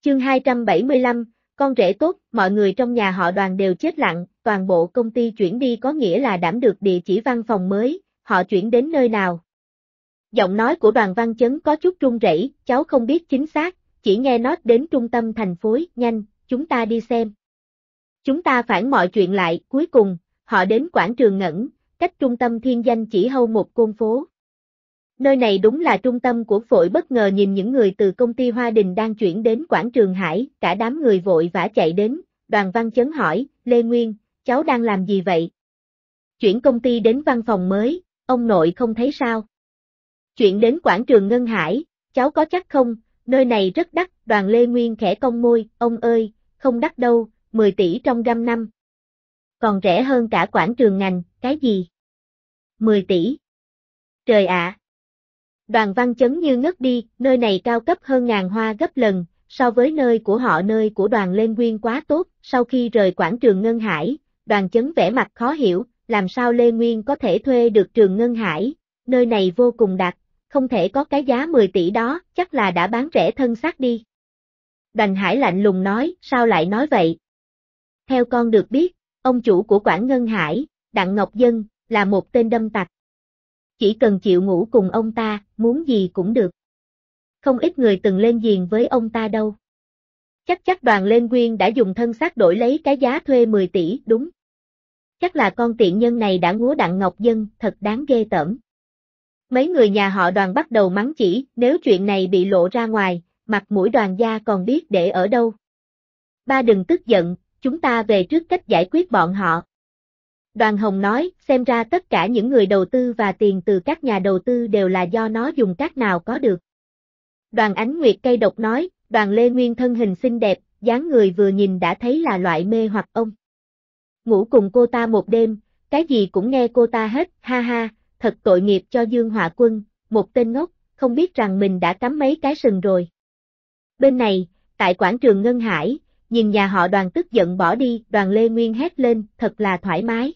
Chương 275, con rể tốt, mọi người trong nhà họ Đoàn đều chết lặng, toàn bộ công ty chuyển đi có nghĩa là đảm được địa chỉ văn phòng mới, họ chuyển đến nơi nào? Giọng nói của Đoàn Văn Chấn có chút run rẩy, cháu không biết chính xác, chỉ nghe nói đến trung tâm thành phố, nhanh, chúng ta đi xem. Chúng ta phản mọi chuyện lại, cuối cùng, họ đến quảng trường Ngẩn, cách trung tâm Thiên Danh chỉ hâu một con phố. Nơi này đúng là trung tâm của Phội bất ngờ nhìn những người từ công ty Hoa Đình đang chuyển đến quảng trường Hải, cả đám người vội vã chạy đến, Đoàn Văn Chấn hỏi, Lê Nguyên, cháu đang làm gì vậy? Chuyển công ty đến văn phòng mới, ông nội không thấy sao? Chuyện đến quảng trường Ngân Hải, cháu có chắc không, nơi này rất đắt, Đoàn Lê Nguyên khẽ cong môi, ông ơi, không đắt đâu, 10 tỷ trong 5 năm. Còn rẻ hơn cả quảng trường ngành, cái gì? 10 tỷ. Trời ạ! Đoàn Văn Chấn như ngất đi, nơi này cao cấp hơn ngàn hoa gấp lần, so với nơi của họ nơi của Đoàn Lê Nguyên quá tốt, sau khi rời quảng trường Ngân Hải, Đoàn Chấn vẻ mặt khó hiểu, làm sao Lê Nguyên có thể thuê được trường Ngân Hải, nơi này vô cùng đắt, không thể có cái giá 10 tỷ đó, chắc là đã bán rẻ thân xác đi. Đoàn Hải lạnh lùng nói, sao lại nói vậy? Theo con được biết, ông chủ của quảng Ngân Hải, Đặng Ngọc Dân, là một tên đâm tặc. Chỉ cần chịu ngủ cùng ông ta, muốn gì cũng được. Không ít người từng lên giường với ông ta đâu. Chắc Đoàn Lên Nguyên đã dùng thân xác đổi lấy cái giá thuê 10 tỷ, đúng. Chắc là con tiện nhân này đã ngúa Đặng Ngọc Dân, thật đáng ghê tởm. Mấy người nhà họ Đoàn bắt đầu mắng chỉ, nếu chuyện này bị lộ ra ngoài, mặt mũi Đoàn gia còn biết để ở đâu. Ba đừng tức giận, chúng ta về trước cách giải quyết bọn họ. Đoàn Hồng nói, xem ra tất cả những người đầu tư và tiền từ các nhà đầu tư đều là do nó dùng cách nào có được. Đoàn Ánh Nguyệt cay độc nói, Đoàn Lê Nguyên thân hình xinh đẹp, dáng người vừa nhìn đã thấy là loại mê hoặc ông. Ngủ cùng cô ta một đêm, cái gì cũng nghe cô ta hết, ha ha, thật tội nghiệp cho Dương Họa Quân, một tên ngốc, không biết rằng mình đã cắm mấy cái sừng rồi. Bên này, tại quảng trường Ngân Hải, nhìn nhà họ Đoàn tức giận bỏ đi, Đoàn Lê Nguyên hét lên, thật là thoải mái.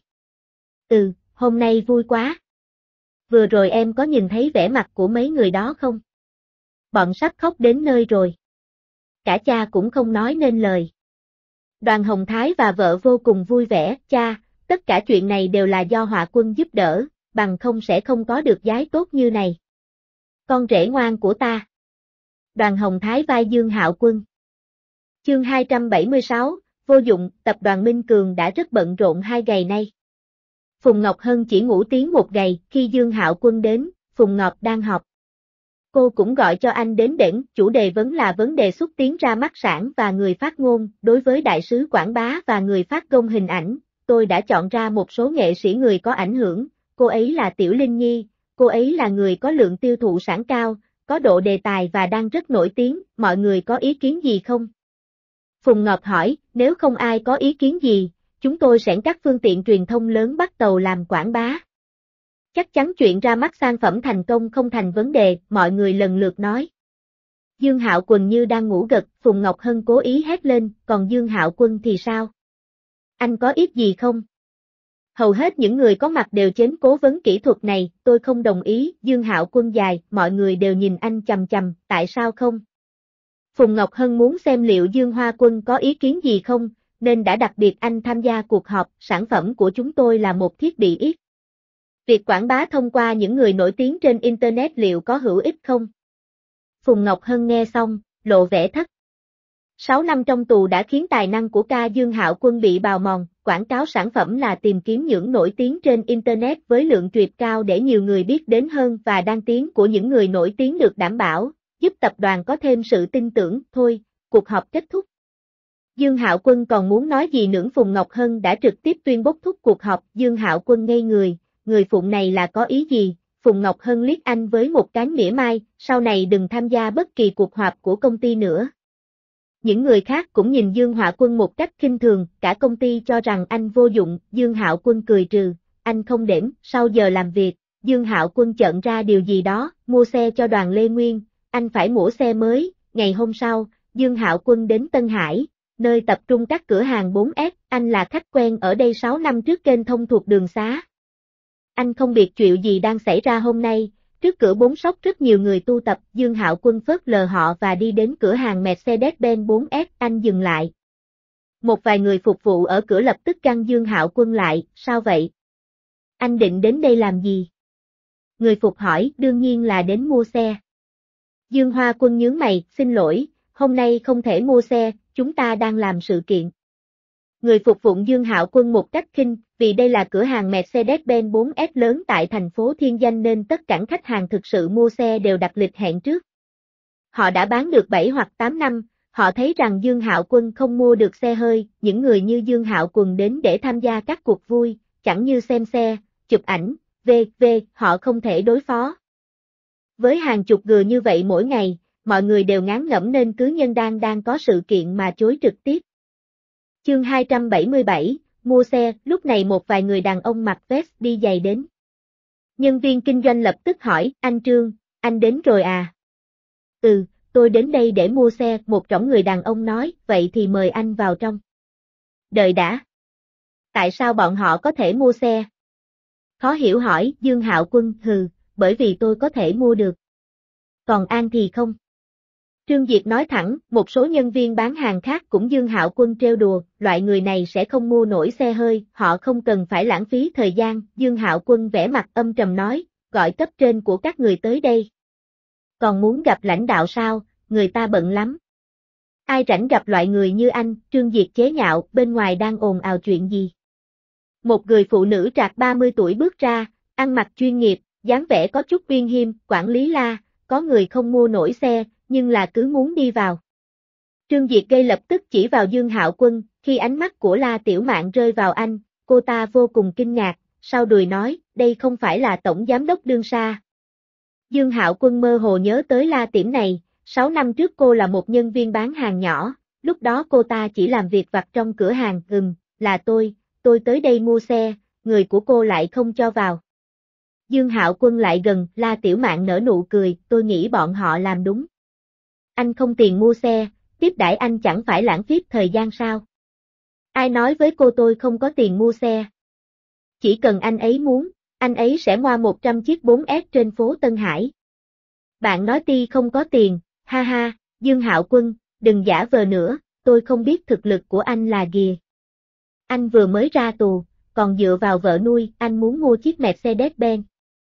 Hôm nay vui quá. Vừa rồi em có nhìn thấy vẻ mặt của mấy người đó không? Bọn sắp khóc đến nơi rồi. Cả cha cũng không nói nên lời. Đoàn Hồng Thái và vợ vô cùng vui vẻ, cha, tất cả chuyện này đều là do Họa Quân giúp đỡ, bằng không sẽ không có được giái tốt như này. Con rể ngoan của ta. Đoàn Hồng Thái vai Dương Hạo Quân. Chương 276, vô dụng, tập đoàn Minh Cường đã rất bận rộn 2 ngày nay. Phùng Ngọc Hân chỉ ngủ tiếng 1 ngày, khi Dương Hạo Quân đến, Phùng Ngọc đang họp. Cô cũng gọi cho anh đến đỉnh, chủ đề vẫn là vấn đề xúc tiến ra mắt sản và người phát ngôn, đối với đại sứ quảng bá và người phát ngôn hình ảnh, tôi đã chọn ra một số nghệ sĩ người có ảnh hưởng, cô ấy là Tiểu Linh Nhi, cô ấy là người có lượng tiêu thụ sản cao, có độ đề tài và đang rất nổi tiếng, mọi người có ý kiến gì không? Phùng Ngọc hỏi, nếu không ai có ý kiến gì, chúng tôi sẽ các phương tiện truyền thông lớn bắt đầu làm quảng bá. Chắc chắn chuyện ra mắt sản phẩm thành công không thành vấn đề, mọi người lần lượt nói. Dương Hạo Quân như đang ngủ gật, Phùng Ngọc Hân cố ý hét lên, còn Dương Hạo Quân thì sao? Anh có ý gì không? Hầu hết những người có mặt đều chến cố vấn kỹ thuật này, tôi không đồng ý, Dương Hạo Quân dài, mọi người đều nhìn anh chằm chằm, tại sao không? Phùng Ngọc Hân muốn xem liệu Dương Hoa Quân có ý kiến gì không, nên đã đặc biệt anh tham gia cuộc họp, sản phẩm của chúng tôi là một thiết bị ít. Việc quảng bá thông qua những người nổi tiếng trên Internet liệu có hữu ích không? Phùng Ngọc Hân nghe xong, lộ vẻ thất. 6 năm trong tù đã khiến tài năng của ca Dương Hạo Quân bị bào mòn, quảng cáo sản phẩm là tìm kiếm những nổi tiếng trên Internet với lượng truy cao để nhiều người biết đến hơn và đăng tiếng của những người nổi tiếng được đảm bảo, giúp tập đoàn có thêm sự tin tưởng, thôi, cuộc họp kết thúc. Dương Hạo Quân còn muốn nói gì nữa Phùng Ngọc Hân đã trực tiếp tuyên bố thúc cuộc họp, Dương Hạo Quân ngây người phụng này là có ý gì, Phùng Ngọc Hân liếc anh với một cái mỉa mai, sau này đừng tham gia bất kỳ cuộc họp của công ty nữa. Những người khác cũng nhìn Dương Hạo Quân một cách khinh thường, cả công ty cho rằng anh vô dụng, Dương Hạo Quân cười trừ, anh không đễm, sau giờ làm việc, Dương Hạo Quân chợn ra điều gì đó, mua xe cho Đoàn Lê Nguyên, anh phải mua xe mới, ngày hôm sau, Dương Hạo Quân đến Tân Hải, nơi tập trung các cửa hàng 4S, anh là khách quen ở đây 6 năm trước kênh thông thuộc đường xá. Anh không biết chuyện gì đang xảy ra hôm nay, Trước cửa 4 Sóc rất nhiều người tu tập, Dương Hạo Quân phớt lờ họ và đi đến cửa hàng Mercedes-Benz 4S, anh dừng lại. Một vài người phục vụ ở cửa lập tức ngăn Dương Hạo Quân lại, sao vậy? Anh định đến đây làm gì? Người phục hỏi, đương nhiên là đến mua xe. Dương Hoa Quân nhướng mày, xin lỗi, hôm nay không thể mua xe, chúng ta đang làm sự kiện. Người phục vụ Dương Hạo Quân một cách khinh, vì đây là cửa hàng Mercedes-Benz 4S lớn tại thành phố Thiên Danh nên tất cả khách hàng thực sự mua xe đều đặt lịch hẹn trước. Họ đã bán được 7 hoặc 8 năm, họ thấy rằng Dương Hạo Quân không mua được xe hơi, những người như Dương Hạo Quân đến để tham gia các cuộc vui, chẳng như xem xe, chụp ảnh, v.v. họ không thể đối phó. Với hàng chục người như vậy mỗi ngày, mọi người đều ngán ngẩm nên cứ nhân đang có sự kiện mà chối trực tiếp. Chương 277, mua xe, lúc này một vài người đàn ông mặc vest đi giày đến. Nhân viên kinh doanh lập tức hỏi, anh Trương, anh đến rồi à? Ừ, tôi đến đây để mua xe, một trong người đàn ông nói, vậy thì mời anh vào trong. Đợi đã. Tại sao bọn họ có thể mua xe? Khó hiểu hỏi, Dương Hạo Quân, bởi vì tôi có thể mua được. Còn An thì không. Trương Diệp nói thẳng, một số nhân viên bán hàng khác cũng Dương Hạo Quân trêu đùa, loại người này sẽ không mua nổi xe hơi, họ không cần phải lãng phí thời gian, Dương Hạo Quân vẻ mặt âm trầm nói, gọi cấp trên của các người tới đây. Còn muốn gặp lãnh đạo sao, người ta bận lắm. Ai rảnh gặp loại người như anh, Trương Diệp chế nhạo, bên ngoài đang ồn ào chuyện gì. Một người phụ nữ trạc 30 tuổi bước ra, ăn mặc chuyên nghiệp, dáng vẻ có chút uy nghiêm, quản lý la, có người không mua nổi xe, nhưng là cứ muốn đi vào. Trương Diệp gây lập tức chỉ vào Dương Hạo Quân, khi ánh mắt của La Tiểu Mạn rơi vào anh, cô ta vô cùng kinh ngạc, sau đùi nói, đây không phải là tổng giám đốc Đương Sa. Dương Hạo Quân mơ hồ nhớ tới La Tiểm này, 6 năm trước cô là một nhân viên bán hàng nhỏ, lúc đó cô ta chỉ làm việc vặt trong cửa hàng, là tôi tới đây mua xe, người của cô lại không cho vào. Dương Hạo Quân lại gần, La Tiểu Mạn nở nụ cười, tôi nghĩ bọn họ làm đúng. Anh không tiền mua xe, tiếp đãi anh chẳng phải lãng phí thời gian sao? Ai nói với cô tôi không có tiền mua xe? Chỉ cần anh ấy muốn, anh ấy sẽ mua 100 chiếc 4S trên phố Tân Hải. Bạn nói Ti không có tiền, ha ha, Dương Hạo Quân, đừng giả vờ nữa, tôi không biết thực lực của anh là gì. Anh vừa mới ra tù, còn dựa vào vợ nuôi, anh muốn mua chiếc Mercedes-Benz.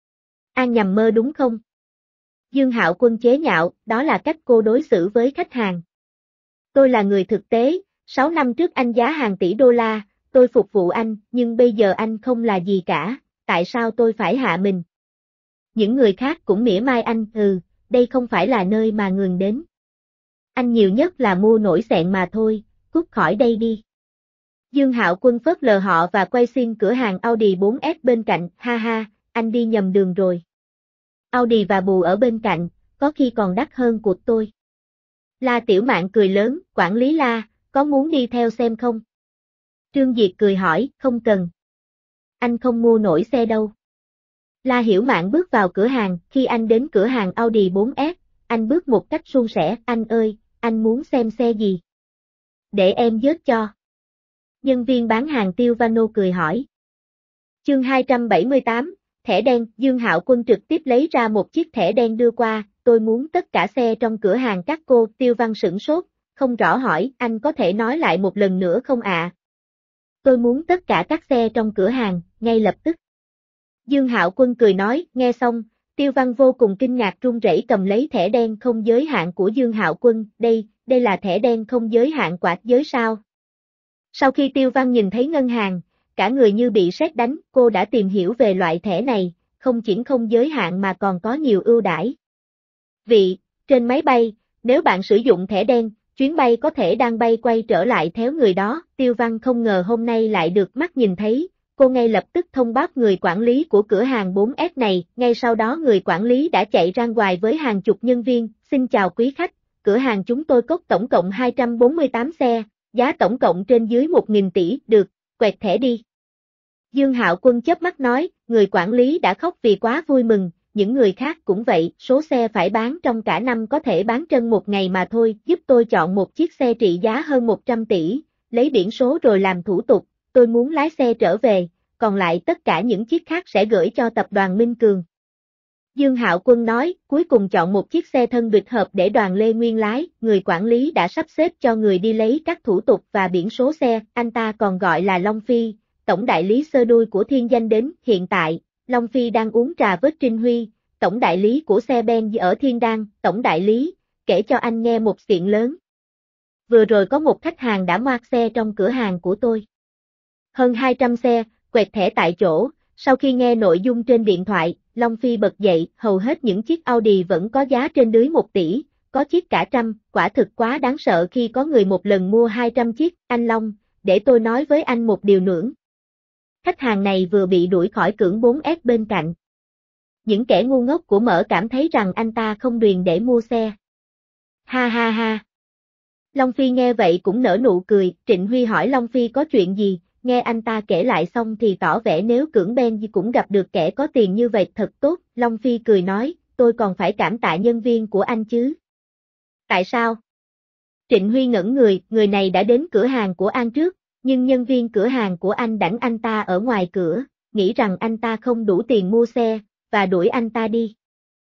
An nhầm mơ đúng không? Dương Hạo Quân chế nhạo, đó là cách cô đối xử với khách hàng. Tôi là người thực tế, 6 năm trước anh giá hàng tỷ đô la, tôi phục vụ anh, nhưng bây giờ anh không là gì cả, tại sao tôi phải hạ mình? Những người khác cũng mỉa mai anh, đây không phải là nơi mà người đến. Anh nhiều nhất là mua nổi xẹn mà thôi, cút khỏi đây đi. Dương Hạo Quân phớt lờ họ và quay xin cửa hàng Audi 4S bên cạnh, ha ha, anh đi nhầm đường rồi. Audi và Bù ở bên cạnh, có khi còn đắt hơn của tôi. La Tiểu Mạn cười lớn, quản lý La, có muốn đi theo xem không? Trương Diệp cười hỏi, không cần. Anh không mua nổi xe đâu. La Hiểu Mạn bước vào cửa hàng, khi anh đến cửa hàng Audi 4S, anh bước một cách suôn sẻ, anh ơi, anh muốn xem xe gì? Để em dớt cho. Nhân viên bán hàng Tiêu Vano cười hỏi. Chương 278, thẻ đen, Dương Hạo Quân trực tiếp lấy ra một chiếc thẻ đen đưa qua, tôi muốn tất cả xe trong cửa hàng các cô, Tiêu Văn sửng sốt, không rõ hỏi, anh có thể nói lại một lần nữa không ạ? Tôi muốn tất cả các xe trong cửa hàng, ngay lập tức. Dương Hạo Quân cười nói, nghe xong, Tiêu Văn vô cùng kinh ngạc run rẩy cầm lấy thẻ đen không giới hạn của Dương Hạo Quân, đây là thẻ đen không giới hạn quạt giới sao? Sau khi Tiêu Văn nhìn thấy ngân hàng, cả người như bị sét đánh, cô đã tìm hiểu về loại thẻ này, không chỉ không giới hạn mà còn có nhiều ưu đãi. Trên máy bay, nếu bạn sử dụng thẻ đen, chuyến bay có thể đang bay quay trở lại theo người đó, Tiêu Văn không ngờ hôm nay lại được mắt nhìn thấy, cô ngay lập tức thông báo người quản lý của cửa hàng 4S này, ngay sau đó người quản lý đã chạy ra ngoài với hàng chục nhân viên, xin chào quý khách, cửa hàng chúng tôi có tổng cộng 248 xe, giá tổng cộng trên dưới 1.000 tỷ, được, quẹt thẻ đi. Dương Hạo Quân chớp mắt nói, người quản lý đã khóc vì quá vui mừng, những người khác cũng vậy, số xe phải bán trong cả năm có thể bán trên một ngày mà thôi, giúp tôi chọn một chiếc xe trị giá hơn 100 tỷ, lấy biển số rồi làm thủ tục, tôi muốn lái xe trở về, còn lại tất cả những chiếc khác sẽ gửi cho tập đoàn Minh Cường. Dương Hạo Quân nói, cuối cùng chọn một chiếc xe thân vịt hợp để Đoàn Lê Nguyên lái, người quản lý đã sắp xếp cho người đi lấy các thủ tục và biển số xe, anh ta còn gọi là Long Phi, tổng đại lý sơ đuôi của Thiên Danh đến, hiện tại, Long Phi đang uống trà với Trinh Huy, tổng đại lý của xe Benz ở Thiên Đan, tổng đại lý, kể cho anh nghe một chuyện lớn. Vừa rồi có một khách hàng đã moác xe trong cửa hàng của tôi. Hơn 200 xe, quẹt thẻ tại chỗ, sau khi nghe nội dung trên điện thoại, Long Phi bật dậy, hầu hết những chiếc Audi vẫn có giá trên dưới 1 tỷ, có chiếc cả trăm, quả thực quá đáng sợ khi có người một lần mua 200 chiếc, anh Long, để tôi nói với anh một điều nữa. Khách hàng này vừa bị đuổi khỏi xưởng 4S bên cạnh. Những kẻ ngu ngốc của Mở cảm thấy rằng anh ta không đuyền để mua xe. Ha ha ha. Long Phi nghe vậy cũng nở nụ cười, Trịnh Huy hỏi Long Phi có chuyện gì, nghe anh ta kể lại xong thì tỏ vẻ nếu xưởng Benz cũng gặp được kẻ có tiền như vậy thật tốt, Long Phi cười nói, tôi còn phải cảm tạ nhân viên của anh chứ. Tại sao? Trịnh Huy ngẩn người này đã đến cửa hàng của An trước, nhưng nhân viên cửa hàng của anh đánh anh ta ở ngoài cửa, nghĩ rằng anh ta không đủ tiền mua xe, và đuổi anh ta đi.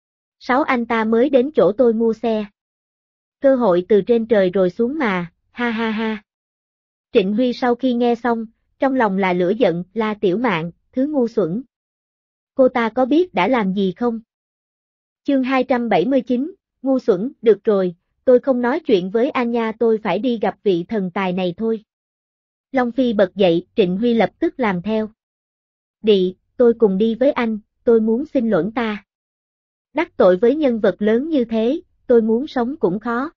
Anh ta mới đến chỗ tôi mua xe. Cơ hội từ trên trời rồi xuống mà, ha ha ha. Trịnh Huy sau khi nghe xong, trong lòng là lửa giận, La Tiểu Mạn, thứ ngu xuẩn. Cô ta có biết đã làm gì không? Chương 279, ngu xuẩn, được rồi, tôi không nói chuyện với Anya, tôi phải đi gặp vị thần tài này thôi. Long Phi bật dậy, Trịnh Huy lập tức làm theo. Đi, tôi cùng đi với anh, tôi muốn xin lỗi ta. Đắc tội với nhân vật lớn như thế, tôi muốn sống cũng khó.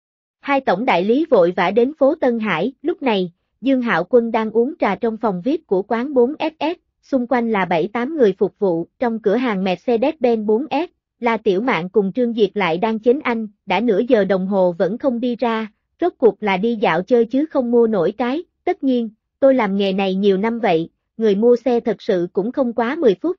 Hai tổng đại lý vội vã đến phố Tân Hải, lúc này, Dương Hạo Quân đang uống trà trong phòng VIP của quán 4SS, xung quanh là 7-8 người phục vụ, trong cửa hàng Mercedes-Benz 4S, La Tiểu Mạn cùng Trương Diệt lại đang chến anh, đã nửa giờ đồng hồ vẫn không đi ra, rốt cuộc là đi dạo chơi chứ không mua nổi cái, tất nhiên, tôi làm nghề này nhiều năm vậy, người mua xe thật sự cũng không quá 10 phút.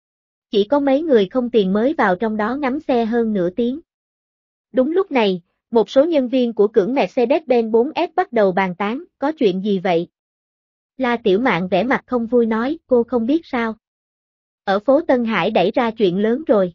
Chỉ có mấy người không tiền mới vào trong đó ngắm xe hơn nửa tiếng. Đúng lúc này, một số nhân viên của xưởng Mercedes-Benz 4S bắt đầu bàn tán, có chuyện gì vậy? La Tiểu Mạn vẻ mặt không vui nói, cô không biết sao. Ở phố Tân Hải đẩy ra chuyện lớn rồi.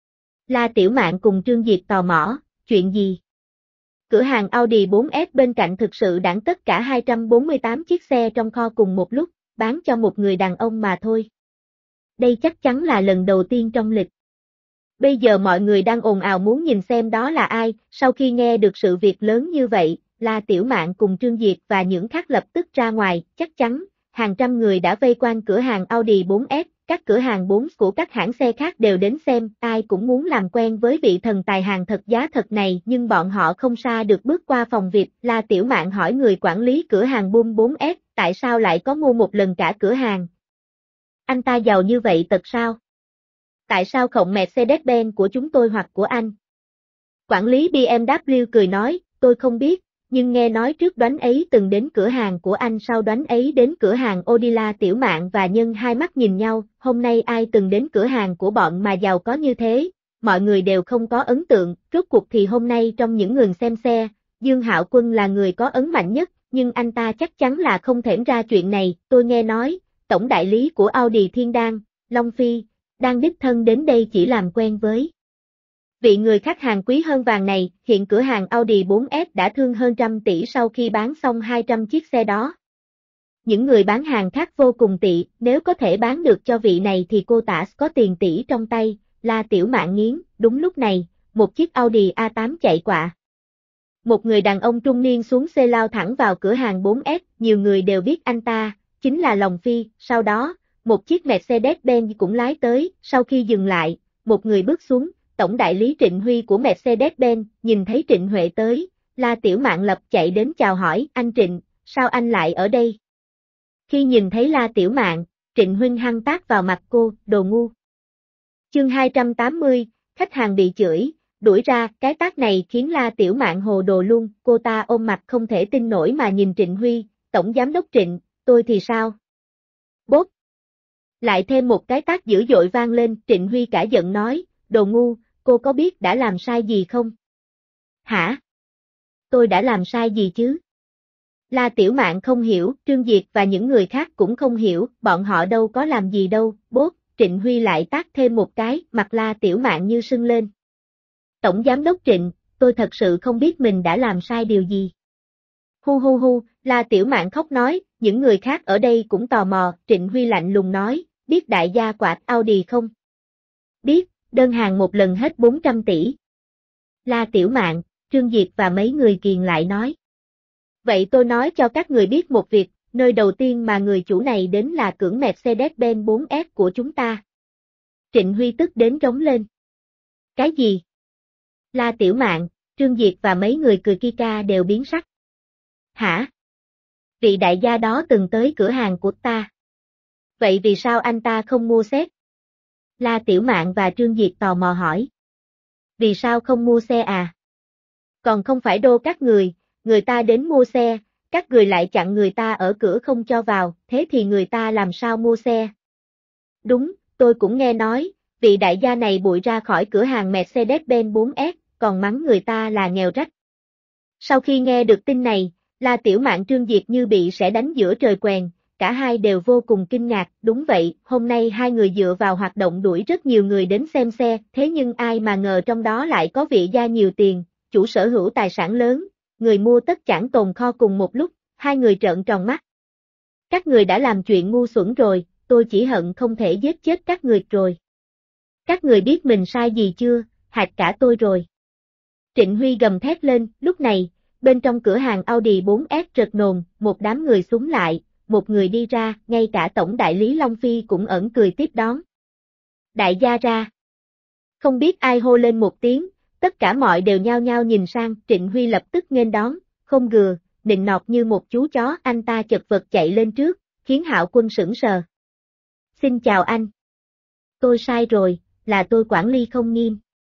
La Tiểu Mạn cùng Trương Diệt tò mò, chuyện gì? Cửa hàng Audi 4S bên cạnh thực sự đãng tất cả 248 chiếc xe trong kho cùng một lúc, bán cho một người đàn ông mà thôi. Đây chắc chắn là lần đầu tiên trong lịch. Bây giờ mọi người đang ồn ào muốn nhìn xem đó là ai, sau khi nghe được sự việc lớn như vậy, La Tiểu Mạn cùng Trương Diệt và những khác lập tức ra ngoài, chắc chắn, hàng trăm người đã vây quanh cửa hàng Audi 4S, các cửa hàng 4 của các hãng xe khác đều đến xem, ai cũng muốn làm quen với vị thần tài hàng thật giá thật này nhưng bọn họ không xa được bước qua phòng VIP, La Tiểu Mạn hỏi người quản lý cửa hàng Boom 4S, tại sao lại có mua một lần cả cửa hàng? Anh ta giàu như vậy thật sao? Tại sao không Mercedes-Benz của chúng tôi hoặc của anh? Quản lý BMW cười nói, tôi không biết, nhưng nghe nói trước đoán ấy từng đến cửa hàng của anh sau đoán ấy đến cửa hàng Odila Tiểu Mạn và Nhân hai mắt nhìn nhau, hôm nay ai từng đến cửa hàng của bọn mà giàu có như thế, mọi người đều không có ấn tượng, rốt cuộc thì hôm nay trong những người xem xe, Dương Hạo Quân là người có ấn mạnh nhất, nhưng anh ta chắc chắn là không thèm ra chuyện này, tôi nghe nói, tổng đại lý của Audi Thiên Đan, Long Phi, đang đích thân đến đây chỉ làm quen với vị người khách hàng quý hơn vàng này, hiện cửa hàng Audi 4S đã thương hơn 100 tỷ sau khi bán xong 200 chiếc xe đó. Những người bán hàng khác vô cùng tị, nếu có thể bán được cho vị này thì cô ta có tiền tỷ trong tay, La Tiểu Mạn nghiến, đúng lúc này, một chiếc Audi A8 chạy qua. Một người đàn ông trung niên xuống xe lao thẳng vào cửa hàng 4S, nhiều người đều biết anh ta, chính là Long Phi, sau đó, một chiếc Mercedes-Benz cũng lái tới, sau khi dừng lại, một người bước xuống, tổng đại lý Trịnh Huy của Mercedes-Benz, nhìn thấy Trịnh Huệ tới, La Tiểu Mạn lập chạy đến chào hỏi, anh Trịnh, sao anh lại ở đây? Khi nhìn thấy La Tiểu Mạn, Trịnh Huynh hăng tác vào mặt cô, đồ ngu. Chương 280, khách hàng bị chửi, đuổi ra, cái tác này khiến La Tiểu Mạn hồ đồ luôn, cô ta ôm mặt không thể tin nổi mà nhìn Trịnh Huy, tổng giám đốc Trịnh, tôi thì sao? Bốp! Lại thêm một cái tác dữ dội vang lên, Trịnh Huy cả giận nói, đồ ngu, cô có biết đã làm sai gì không? Hả? Tôi đã làm sai gì chứ? La Tiểu Mạn không hiểu, Trương Diệt và những người khác cũng không hiểu, bọn họ đâu có làm gì đâu, bốp, Trịnh Huy lại tát thêm một cái, mặt La Tiểu Mạn như sưng lên. Tổng giám đốc Trịnh, tôi thật sự không biết mình đã làm sai điều gì. Hu hu hu, La Tiểu Mạn khóc nói, những người khác ở đây cũng tò mò, Trịnh Huy lạnh lùng nói, biết đại gia quạt Audi không? Biết, đơn hàng một lần hết 400 tỷ. La Tiểu Mạn, Trương Diệt và mấy người kiền lại nói. Vậy tôi nói cho các người biết một việc, nơi đầu tiên mà người chủ này đến là cưỡng Mercedes-Benz 4S của chúng ta. Trịnh Huy tức đến trống lên. Cái gì? La Tiểu Mạn, Trương Diệt và mấy người cười Kika đều biến sắc. Hả? Vị đại gia đó từng tới cửa hàng của ta. Vậy vì sao anh ta không mua xét? La Tiểu Mạn và Trương Diệt tò mò hỏi. Vì sao không mua xe à? Còn không phải đô các người ta đến mua xe, các người lại chặn người ta ở cửa không cho vào, thế thì người ta làm sao mua xe? Đúng, tôi cũng nghe nói, vị đại gia này bụi ra khỏi cửa hàng Mercedes-Benz 4S, còn mắng người ta là nghèo rách. Sau khi nghe được tin này, La Tiểu Mạn Trương Diệt như bị sét đánh giữa trời quèn, cả hai đều vô cùng kinh ngạc, đúng vậy, hôm nay hai người dựa vào hoạt động đuổi rất nhiều người đến xem xe, thế nhưng ai mà ngờ trong đó lại có vị gia nhiều tiền, chủ sở hữu tài sản lớn, người mua tất chẵn tồn kho cùng một lúc, hai người trợn tròn mắt. Các người đã làm chuyện ngu xuẩn rồi, tôi chỉ hận không thể giết chết các người rồi. Các người biết mình sai gì chưa, hại cả tôi rồi. Trịnh Huy gầm thét lên, lúc này, bên trong cửa hàng Audi 4S rợt nồn, một đám người xúm lại, một người đi ra, ngay cả tổng đại lý Long Phi cũng ẩn cười tiếp đón. Đại gia ra. Không biết ai hô lên một tiếng, tất cả mọi đều nhao nhao nhìn sang, Trịnh Huy lập tức nghênh đón, không gừa, nịnh nọt như một chú chó, anh ta chật vật chạy lên trước, khiến Hạo Quân sững sờ. Xin chào anh. Tôi sai rồi, là tôi quản lý không nghiêm.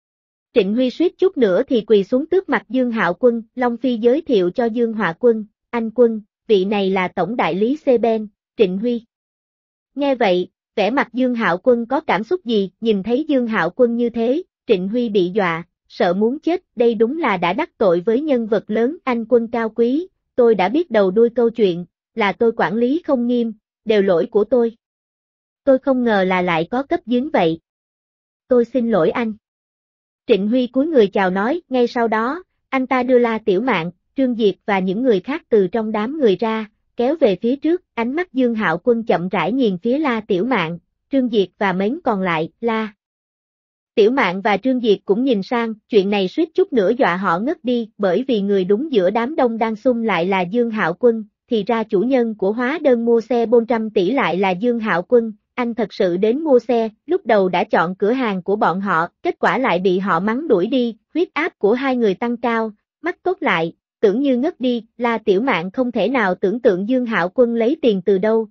Trịnh Huy suýt chút nữa thì quỳ xuống tước mặt Dương Hạo Quân, Long Phi giới thiệu cho Dương Họa Quân, anh Quân, vị này là tổng đại lý C-Ben, Trịnh Huy. Nghe vậy, vẻ mặt Dương Hạo Quân có cảm xúc gì, nhìn thấy Dương Hạo Quân như thế, Trịnh Huy bị dọa, sợ muốn chết, đây đúng là đã đắc tội với nhân vật lớn, anh Quân cao quý, tôi đã biết đầu đuôi câu chuyện, là tôi quản lý không nghiêm, đều lỗi của tôi. Tôi không ngờ là lại có cấp dưới vậy. Tôi xin lỗi anh. Trịnh Huy cúi người chào nói, ngay sau đó, anh ta đưa La Tiểu Mạn, Trương Diệt và những người khác từ trong đám người ra, kéo về phía trước, ánh mắt Dương Hạo Quân chậm rãi nhìn phía La Tiểu Mạn, Trương Diệt và mấy còn lại, La. Tiểu Mạn và Trương Diệt cũng nhìn sang, chuyện này suýt chút nữa dọa họ ngất đi, bởi vì người đúng giữa đám đông đang xung lại là Dương Hạo Quân, thì ra chủ nhân của hóa đơn mua xe 400 tỷ lại là Dương Hạo Quân. Anh thật sự đến mua xe, lúc đầu đã chọn cửa hàng của bọn họ, kết quả lại bị họ mắng đuổi đi, huyết áp của hai người tăng cao, mắt tốt lại, tưởng như ngất đi, La Tiểu Mạn không thể nào tưởng tượng Dương Hạo Quân lấy tiền từ đâu.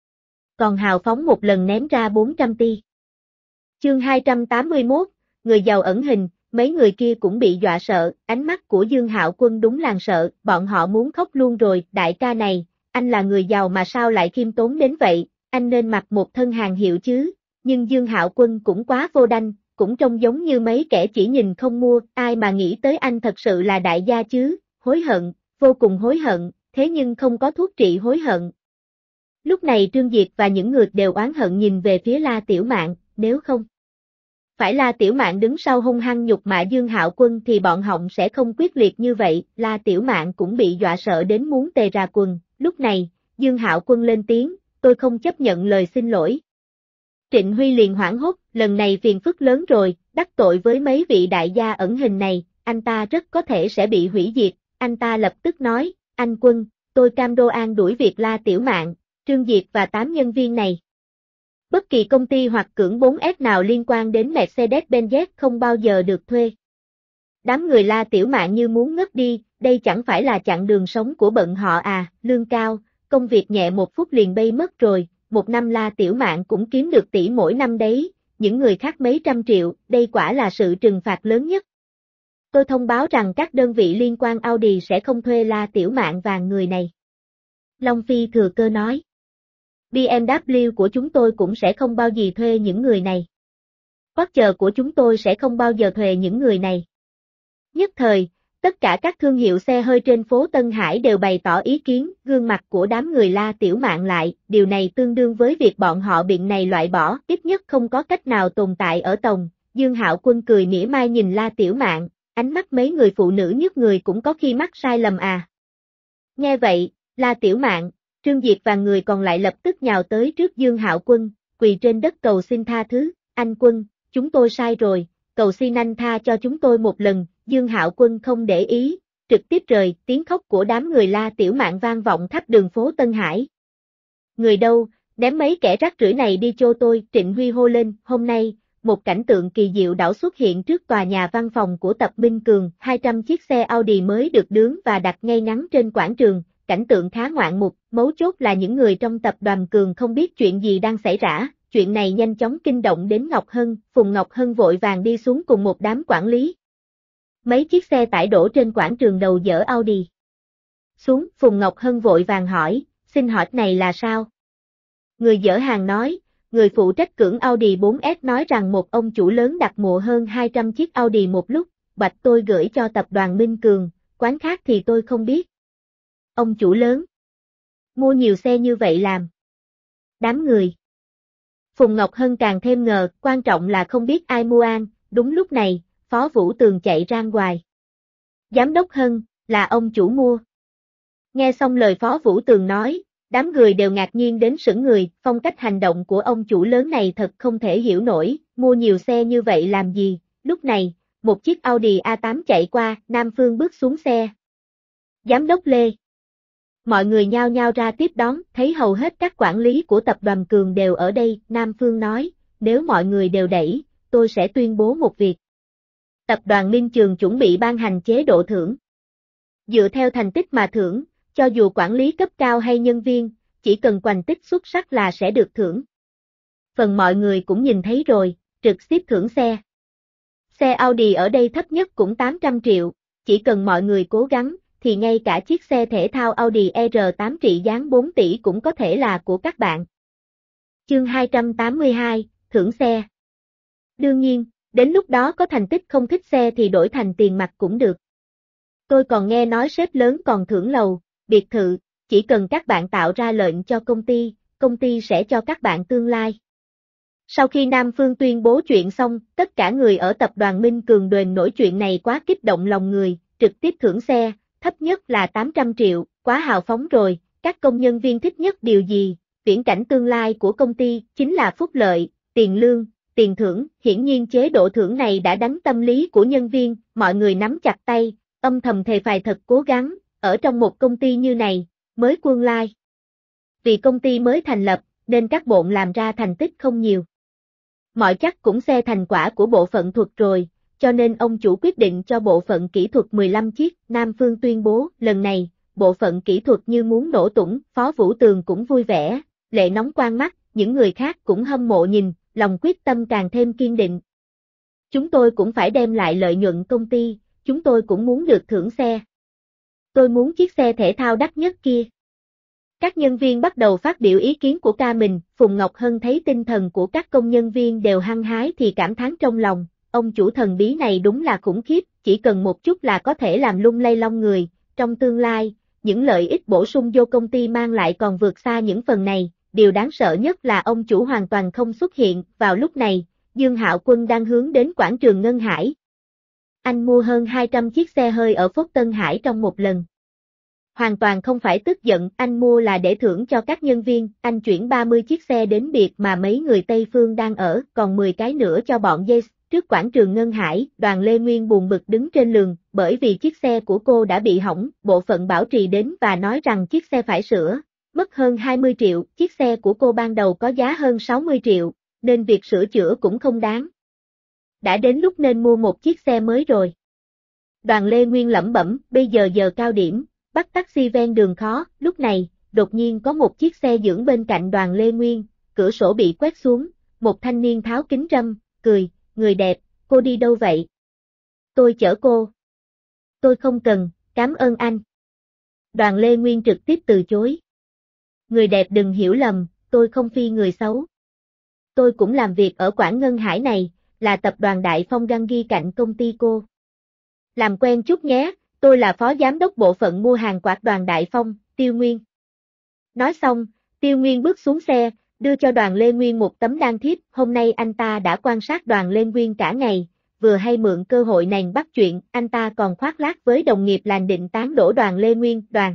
Còn hào phóng một lần ném ra 400 tỷ. Chương 281, người giàu ẩn hình, mấy người kia cũng bị dọa sợ, ánh mắt của Dương Hạo Quân đúng làng sợ, bọn họ muốn khóc luôn rồi, đại ca này, anh là người giàu mà sao lại khiêm tốn đến vậy? Anh nên mặc một thân hàng hiệu chứ, nhưng Dương Hạo Quân cũng quá vô đanh, cũng trông giống như mấy kẻ chỉ nhìn không mua, ai mà nghĩ tới anh thật sự là đại gia chứ, hối hận, vô cùng hối hận, thế nhưng không có thuốc trị hối hận. Lúc này Trương Diệt và những người đều oán hận nhìn về phía La Tiểu Mạn, nếu không phải La Tiểu Mạn đứng sau hung hăng nhục mạ Dương Hạo Quân thì bọn họ sẽ không quyết liệt như vậy, La Tiểu Mạn cũng bị dọa sợ đến muốn tè ra quần, lúc này, Dương Hạo Quân lên tiếng, tôi không chấp nhận lời xin lỗi. Trịnh Huy liền hoảng hốt, lần này phiền phức lớn rồi, đắc tội với mấy vị đại gia ẩn hình này, anh ta rất có thể sẽ bị hủy diệt, anh ta lập tức nói, anh Quân, tôi cam đoan an đuổi việc La Tiểu Mạn, Trương Diệt và 8 nhân viên này. Bất kỳ công ty hoặc cưỡng 4S nào liên quan đến Mercedes-Benz không bao giờ được thuê. Đám người La Tiểu Mạn như muốn ngất đi, đây chẳng phải là chặng đường sống của bận họ à, lương cao. Công việc nhẹ một phút liền bay mất rồi, một năm La Tiểu Mạn cũng kiếm được tỷ mỗi năm đấy, những người khác mấy trăm triệu, đây quả là sự trừng phạt lớn nhất. Tôi thông báo rằng các đơn vị liên quan Audi sẽ không thuê La Tiểu Mạn và người này. Long Phi thừa cơ nói. BMW của chúng tôi cũng sẽ không bao giờ thuê những người này. Porsche của chúng tôi sẽ không bao giờ thuê những người này. Nhất thời, Tất cả các thương hiệu xe hơi trên phố Tân Hải đều bày tỏ ý kiến, gương mặt của đám người La Tiểu Mạn lại, điều này tương đương với việc bọn họ bị này loại bỏ, ít nhất không có cách nào tồn tại ở Tòng. Dương Hạo Quân cười mỉa mai nhìn La Tiểu Mạn, ánh mắt mấy người phụ nữ nhất người cũng có khi mắc sai lầm à. Nghe vậy, La Tiểu Mạn, Trương Diệp và người còn lại lập tức nhào tới trước Dương Hạo Quân, quỳ trên đất cầu xin tha thứ, anh Quân, chúng tôi sai rồi, cầu xin anh tha cho chúng tôi một lần. Dương Hạo Quân không để ý, trực tiếp rời, tiếng khóc của đám người La Tiểu Mạn vang vọng khắp đường phố Tân Hải. Người đâu, ném mấy kẻ rác rưởi này đi cho tôi, Trịnh Huy hô lên, hôm nay, một cảnh tượng kỳ diệu đảo xuất hiện trước tòa nhà văn phòng của Tập Minh Cường, 200 chiếc xe Audi mới được đướng và đặt ngay ngắn trên quảng trường, cảnh tượng khá ngoạn mục, mấu chốt là những người trong tập đoàn Cường không biết chuyện gì đang xảy ra. Chuyện này nhanh chóng kinh động đến Ngọc Hân, Phùng Ngọc Hân vội vàng đi xuống cùng một đám quản lý. Mấy chiếc xe tải đổ trên quảng trường đầu dỡ Audi. Xuống, Phùng Ngọc Hân vội vàng hỏi, xin hỏi này là sao? Người dỡ hàng nói, người phụ trách cưỡng Audi 4S nói rằng một ông chủ lớn đặt mua hơn 200 chiếc Audi một lúc, bạch tôi gửi cho tập đoàn Minh Cường, quán khác thì tôi không biết. Ông chủ lớn. Mua nhiều xe như vậy làm. Đám người. Phùng Ngọc Hân càng thêm ngờ, quan trọng là không biết ai mua an, đúng lúc này, Phó Vũ Tường chạy ra ngoài. Giám đốc Hân, là ông chủ mua. Nghe xong lời Phó Vũ Tường nói, đám người đều ngạc nhiên đến sững người, phong cách hành động của ông chủ lớn này thật không thể hiểu nổi, mua nhiều xe như vậy làm gì, lúc này, một chiếc Audi A8 chạy qua, Nam Phương bước xuống xe. Giám đốc Lê. Mọi người nhao nhao ra tiếp đón, thấy hầu hết các quản lý của tập đoàn Cường đều ở đây, Nam Phương nói, nếu mọi người đều đẩy, tôi sẽ tuyên bố một việc. Tập đoàn Minh Trường chuẩn bị ban hành chế độ thưởng. Dựa theo thành tích mà thưởng, cho dù quản lý cấp cao hay nhân viên, chỉ cần thành tích xuất sắc là sẽ được thưởng. Phần mọi người cũng nhìn thấy rồi, trực tiếp thưởng xe. Xe Audi ở đây thấp nhất cũng 800 triệu, chỉ cần mọi người cố gắng, thì ngay cả chiếc xe thể thao Audi R8 trị giá 4 tỷ cũng có thể là của các bạn. Chương 282, thưởng xe. Đương nhiên, đến lúc đó có thành tích không thích xe thì đổi thành tiền mặt cũng được. Tôi còn nghe nói sếp lớn còn thưởng lầu, biệt thự, chỉ cần các bạn tạo ra lệnh cho công ty sẽ cho các bạn tương lai. Sau khi Nam Phương tuyên bố chuyện xong, tất cả người ở tập đoàn Minh Cường đền nổi chuyện này quá kích động lòng người, trực tiếp thưởng xe, thấp nhất là 800 triệu, quá hào phóng rồi, các công nhân viên thích nhất điều gì, viễn cảnh tương lai của công ty, chính là phúc lợi, tiền lương, tiền thưởng, hiển nhiên chế độ thưởng này đã đánh tâm lý của nhân viên, mọi người nắm chặt tay, âm thầm thề phải thật cố gắng, ở trong một công ty như này, mới quân lai. Vì công ty mới thành lập, nên các bộn làm ra thành tích không nhiều. Mọi chắc cũng xe thành quả của bộ phận thuật rồi, cho nên ông chủ quyết định cho bộ phận kỹ thuật 15 chiếc, Nam Phương tuyên bố, lần này, bộ phận kỹ thuật như muốn nổ tung, Phó Vũ Tường cũng vui vẻ, lệ nóng quang mắt, những người khác cũng hâm mộ nhìn, lòng quyết tâm càng thêm kiên định. Chúng tôi cũng phải đem lại lợi nhuận công ty, chúng tôi cũng muốn được thưởng xe. Tôi muốn chiếc xe thể thao đắt nhất kia. Các nhân viên bắt đầu phát biểu ý kiến của ca mình, Phùng Ngọc Hân thấy tinh thần của các công nhân viên đều hăng hái thì cảm thán trong lòng, ông chủ thần bí này đúng là khủng khiếp, chỉ cần một chút là có thể làm lung lay long người, trong tương lai, những lợi ích bổ sung vô công ty mang lại còn vượt xa những phần này, điều đáng sợ nhất là ông chủ hoàn toàn không xuất hiện, vào lúc này, Dương Hạo Quân đang hướng đến quảng trường Ngân Hải. Anh mua hơn 200 chiếc xe hơi ở phố Tân Hải trong một lần. Hoàn toàn không phải tức giận, anh mua là để thưởng cho các nhân viên, anh chuyển 30 chiếc xe đến biệt mà mấy người Tây Phương đang ở, còn 10 cái nữa cho bọn Yes. Trước quảng trường Ngân Hải, Đoàn Lê Nguyên buồn bực đứng trên lường, bởi vì chiếc xe của cô đã bị hỏng, bộ phận bảo trì đến và nói rằng chiếc xe phải sửa, mất hơn 20 triệu, chiếc xe của cô ban đầu có giá hơn 60 triệu, nên việc sửa chữa cũng không đáng. Đã đến lúc nên mua một chiếc xe mới rồi. Đoàn Lê Nguyên lẩm bẩm, bây giờ giờ cao điểm, bắt taxi ven đường khó, lúc này, đột nhiên có một chiếc xe dưỡng bên cạnh Đoàn Lê Nguyên, cửa sổ bị quét xuống, một thanh niên tháo kính râm, cười, người đẹp, cô đi đâu vậy? Tôi chở cô. Tôi không cần, cảm ơn anh. Đoàn Lê Nguyên trực tiếp từ chối. Người đẹp đừng hiểu lầm, tôi không phi người xấu. Tôi cũng làm việc ở quảng Ngân Hải này, là tập đoàn Đại Phong Găng ghi cạnh công ty cô. Làm quen chút nhé, tôi là phó giám đốc bộ phận mua hàng quạt Đoàn Đại Phong, Tiêu Nguyên. Nói xong, Tiêu Nguyên bước xuống xe, đưa cho Đoàn Lê Nguyên một tấm đan thiếp, hôm nay anh ta đã quan sát Đoàn Lê Nguyên cả ngày, vừa hay mượn cơ hội này bắt chuyện, anh ta còn khoác lác với đồng nghiệp làng định tán đổ Đoàn Lê Nguyên, Đoàn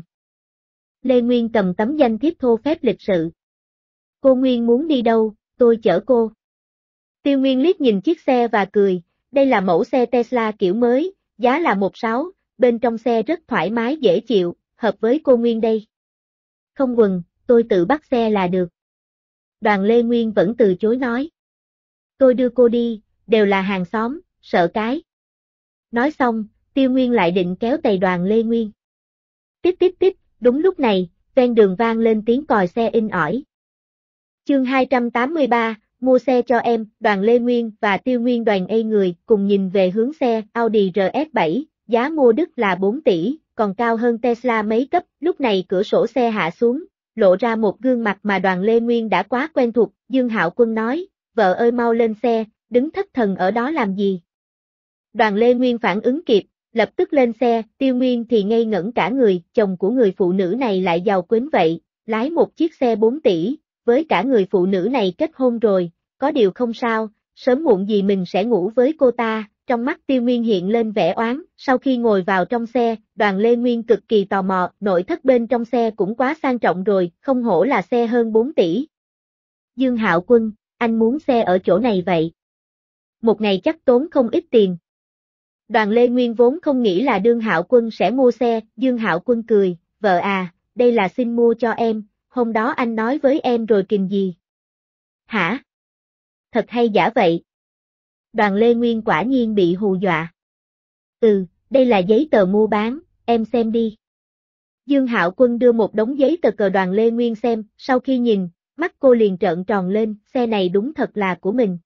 Lê Nguyên cầm tấm danh thiếp thô phép lịch sự. Cô Nguyên muốn đi đâu, tôi chở cô. Tiêu Nguyên liếc nhìn chiếc xe và cười, đây là mẫu xe Tesla kiểu mới, giá là 1.6, bên trong xe rất thoải mái dễ chịu, hợp với cô Nguyên đây. Không quần, tôi tự bắt xe là được. Đoàn Lê Nguyên vẫn từ chối nói. Tôi đưa cô đi, đều là hàng xóm, sợ cái. Nói xong, Tiêu Nguyên lại định kéo tay Đoàn Lê Nguyên. Tít tít tít, đúng lúc này, ven đường vang lên tiếng còi xe inh ỏi. Chương 283, mua xe cho em, Đoàn Lê Nguyên và Tiêu Nguyên đoàn người cùng nhìn về hướng xe Audi RS7, giá mua Đức là 4 tỷ, còn cao hơn Tesla mấy cấp, lúc này cửa sổ xe hạ xuống, lộ ra một gương mặt mà Đoàn Lê Nguyên đã quá quen thuộc, Dương Hạo Quân nói, vợ ơi mau lên xe, đứng thất thần ở đó làm gì. Đoàn Lê Nguyên phản ứng kịp, lập tức lên xe, Tiêu Nguyên thì ngây ngẩn cả người, chồng của người phụ nữ này lại giàu quến vậy, lái một chiếc xe 4 tỷ, với cả người phụ nữ này kết hôn rồi, có điều không sao, sớm muộn gì mình sẽ ngủ với cô ta, trong mắt Tiêu Nguyên hiện lên vẻ oán, sau khi ngồi vào trong xe, Đoàn Lê Nguyên cực kỳ tò mò, nội thất bên trong xe cũng quá sang trọng rồi, không hổ là xe hơn 4 tỷ. Dương Hạo Quân, anh muốn xe ở chỗ này vậy? Một ngày chắc tốn không ít tiền. Đoàn Lê Nguyên vốn không nghĩ là Dương Hạo Quân sẽ mua xe, Dương Hạo Quân cười, vợ à, đây là xin mua cho em, hôm đó anh nói với em rồi kình gì? Hả? Thật hay giả vậy? Đoàn Lê Nguyên quả nhiên bị hù dọa. Đây là giấy tờ mua bán, em xem đi. Dương Hạo Quân đưa một đống giấy tờ cờ Đoàn Lê Nguyên xem, sau khi nhìn, mắt cô liền trợn tròn lên, xe này đúng thật là của mình.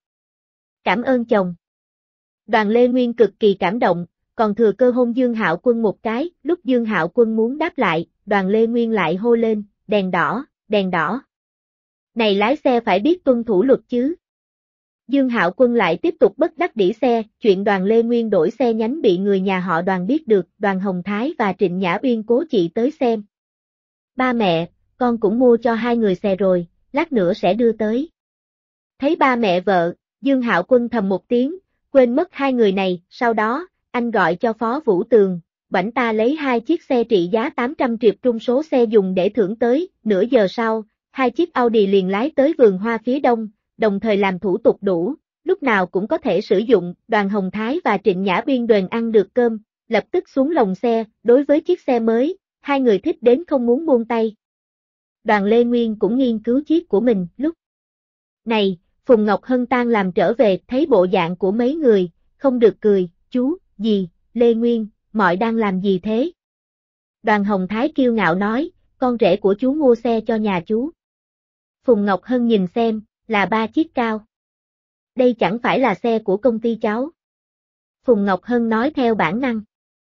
Cảm ơn chồng. Đoàn Lê Nguyên cực kỳ cảm động, còn thừa cơ hôn Dương Hạo Quân một cái, lúc Dương Hạo Quân muốn đáp lại, Đoàn Lê Nguyên lại hô lên, đèn đỏ, đèn đỏ. Này lái xe phải biết tuân thủ luật chứ. Dương Hạo Quân lại tiếp tục bất đắc dĩ xe, chuyện Đoàn Lê Nguyên đổi xe nhánh bị người nhà họ Đoàn biết được, Đoàn Hồng Thái và Trịnh Nhã Uyên cố chị tới xem. Ba mẹ, con cũng mua cho hai người xe rồi, lát nữa sẽ đưa tới. Thấy ba mẹ vợ, Dương Hạo Quân thầm một tiếng, quên mất hai người này, sau đó, anh gọi cho Phó Vũ Tường, bảnh ta lấy hai chiếc xe trị giá 800 triệu trung số xe dùng để thưởng tới, nửa giờ sau, hai chiếc Audi liền lái tới vườn hoa phía đông, đồng thời làm thủ tục đủ, lúc nào cũng có thể sử dụng, Đoàn Hồng Thái và Trịnh Nhã Uyên đoàn ăn được cơm, lập tức xuống lồng xe, đối với chiếc xe mới, hai người thích đến không muốn buông tay. Đoàn Lê Nguyên cũng nghiên cứu chiếc của mình, lúc này, Phùng Ngọc Hân tan làm trở về, thấy bộ dạng của mấy người, không được cười, chú, gì, Lê Nguyên, mọi đang làm gì thế? Đoàn Hồng Thái kiêu ngạo nói, con rể của chú mua xe cho nhà chú. Phùng Ngọc Hân nhìn xem, là 3 chiếc cao. Đây chẳng phải là xe của công ty cháu. Phùng Ngọc Hân nói theo bản năng.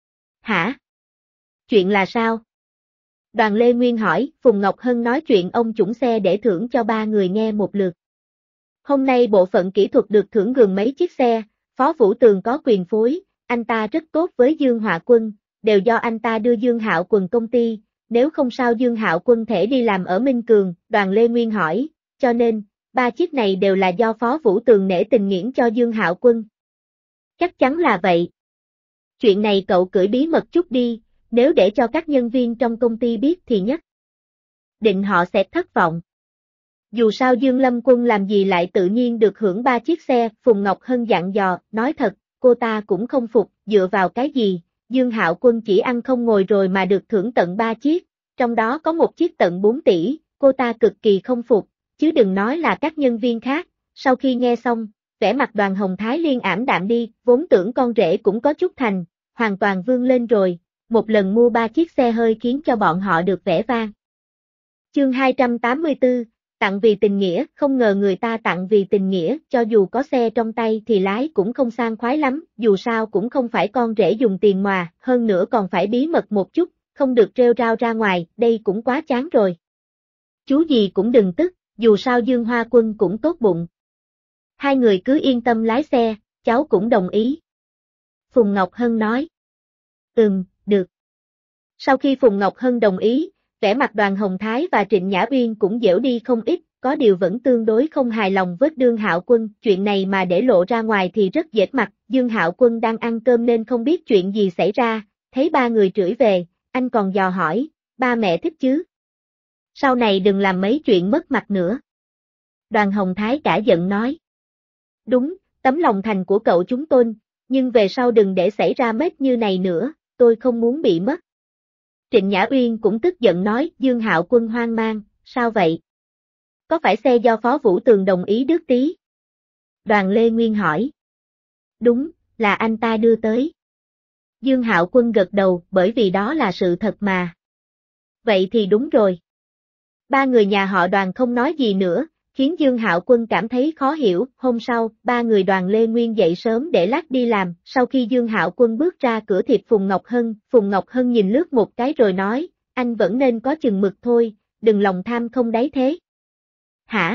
Hả? Chuyện là sao? Đoàn Lê Nguyên hỏi, Phùng Ngọc Hân nói chuyện ông chủng xe để thưởng cho 3 người nghe một lượt. Hôm nay bộ phận kỹ thuật được thưởng gần mấy chiếc xe, Phó Vũ Tường có quyền phối, anh ta rất tốt với Dương Họa Quân, đều do anh ta đưa Dương Hạo Quân công ty, nếu không sao Dương Hạo Quân thể đi làm ở Minh Cường, Đoàn Lê Nguyên hỏi, cho nên, 3 chiếc này đều là do Phó Vũ Tường nể tình nghiễn cho Dương Hạo Quân. Chắc chắn là vậy. Chuyện này cậu cưỡi bí mật chút đi, nếu để cho các nhân viên trong công ty biết thì nhất định họ sẽ thất vọng. Dù sao Dương Lâm Quân làm gì lại tự nhiên được hưởng 3 chiếc xe, Phùng Ngọc Hân dặn dò, nói thật, cô ta cũng không phục, dựa vào cái gì, Dương Hạo Quân chỉ ăn không ngồi rồi mà được thưởng tận 3 chiếc, trong đó có một chiếc tận 4 tỷ, cô ta cực kỳ không phục, chứ đừng nói là các nhân viên khác, sau khi nghe xong, vẻ mặt Đoàn Hồng Thái liên ảm đạm đi, vốn tưởng con rể cũng có chút thành, hoàn toàn vươn lên rồi, một lần mua 3 chiếc xe hơi khiến cho bọn họ được vẻ vang. Chương 284, tặng vì tình nghĩa, không ngờ người ta tặng vì tình nghĩa, cho dù có xe trong tay thì lái cũng không sang khoái lắm, dù sao cũng không phải con rể dùng tiền mà, hơn nữa còn phải bí mật một chút, không được rêu rao ra ngoài, đây cũng quá chán rồi. Chú gì cũng đừng tức, dù sao Dương Hoa Quân cũng tốt bụng. Hai người cứ yên tâm lái xe, cháu cũng đồng ý. Phùng Ngọc Hân nói. được. Sau khi Phùng Ngọc Hân đồng ý, vẻ mặt Đoàn Hồng Thái và Trịnh Nhã Uyên cũng dẻo đi không ít, có điều vẫn tương đối không hài lòng với Dương Hạo Quân, chuyện này mà để lộ ra ngoài thì rất dễ mặt, Dương Hạo Quân đang ăn cơm nên không biết chuyện gì xảy ra, thấy ba người chửi về, anh còn dò hỏi, ba mẹ thích chứ? Sau này đừng làm mấy chuyện mất mặt nữa. Đoàn Hồng Thái cả giận nói. Đúng, tấm lòng thành của cậu chúng tôi, nhưng về sau đừng để xảy ra mết như này nữa, tôi không muốn bị mất. Trịnh Nhã Uyên cũng tức giận nói, Dương Hạo Quân hoang mang, sao vậy? Có phải xe do Phó Vũ Tường đồng ý đước tí? Đoàn Lê Nguyên hỏi. Đúng, là anh ta đưa tới. Dương Hạo Quân gật đầu, bởi vì đó là sự thật mà. Vậy thì đúng rồi. Ba người nhà họ Đoàn không nói gì nữa, khiến Dương Hạo Quân cảm thấy khó hiểu. Hôm sau, ba người Đoàn Lê Nguyên dậy sớm để lát đi làm, sau khi Dương Hạo Quân bước ra cửa thiệp Phùng Ngọc Hân nhìn lướt một cái rồi nói, anh vẫn nên có chừng mực thôi, đừng lòng tham không đáy thế. Hả?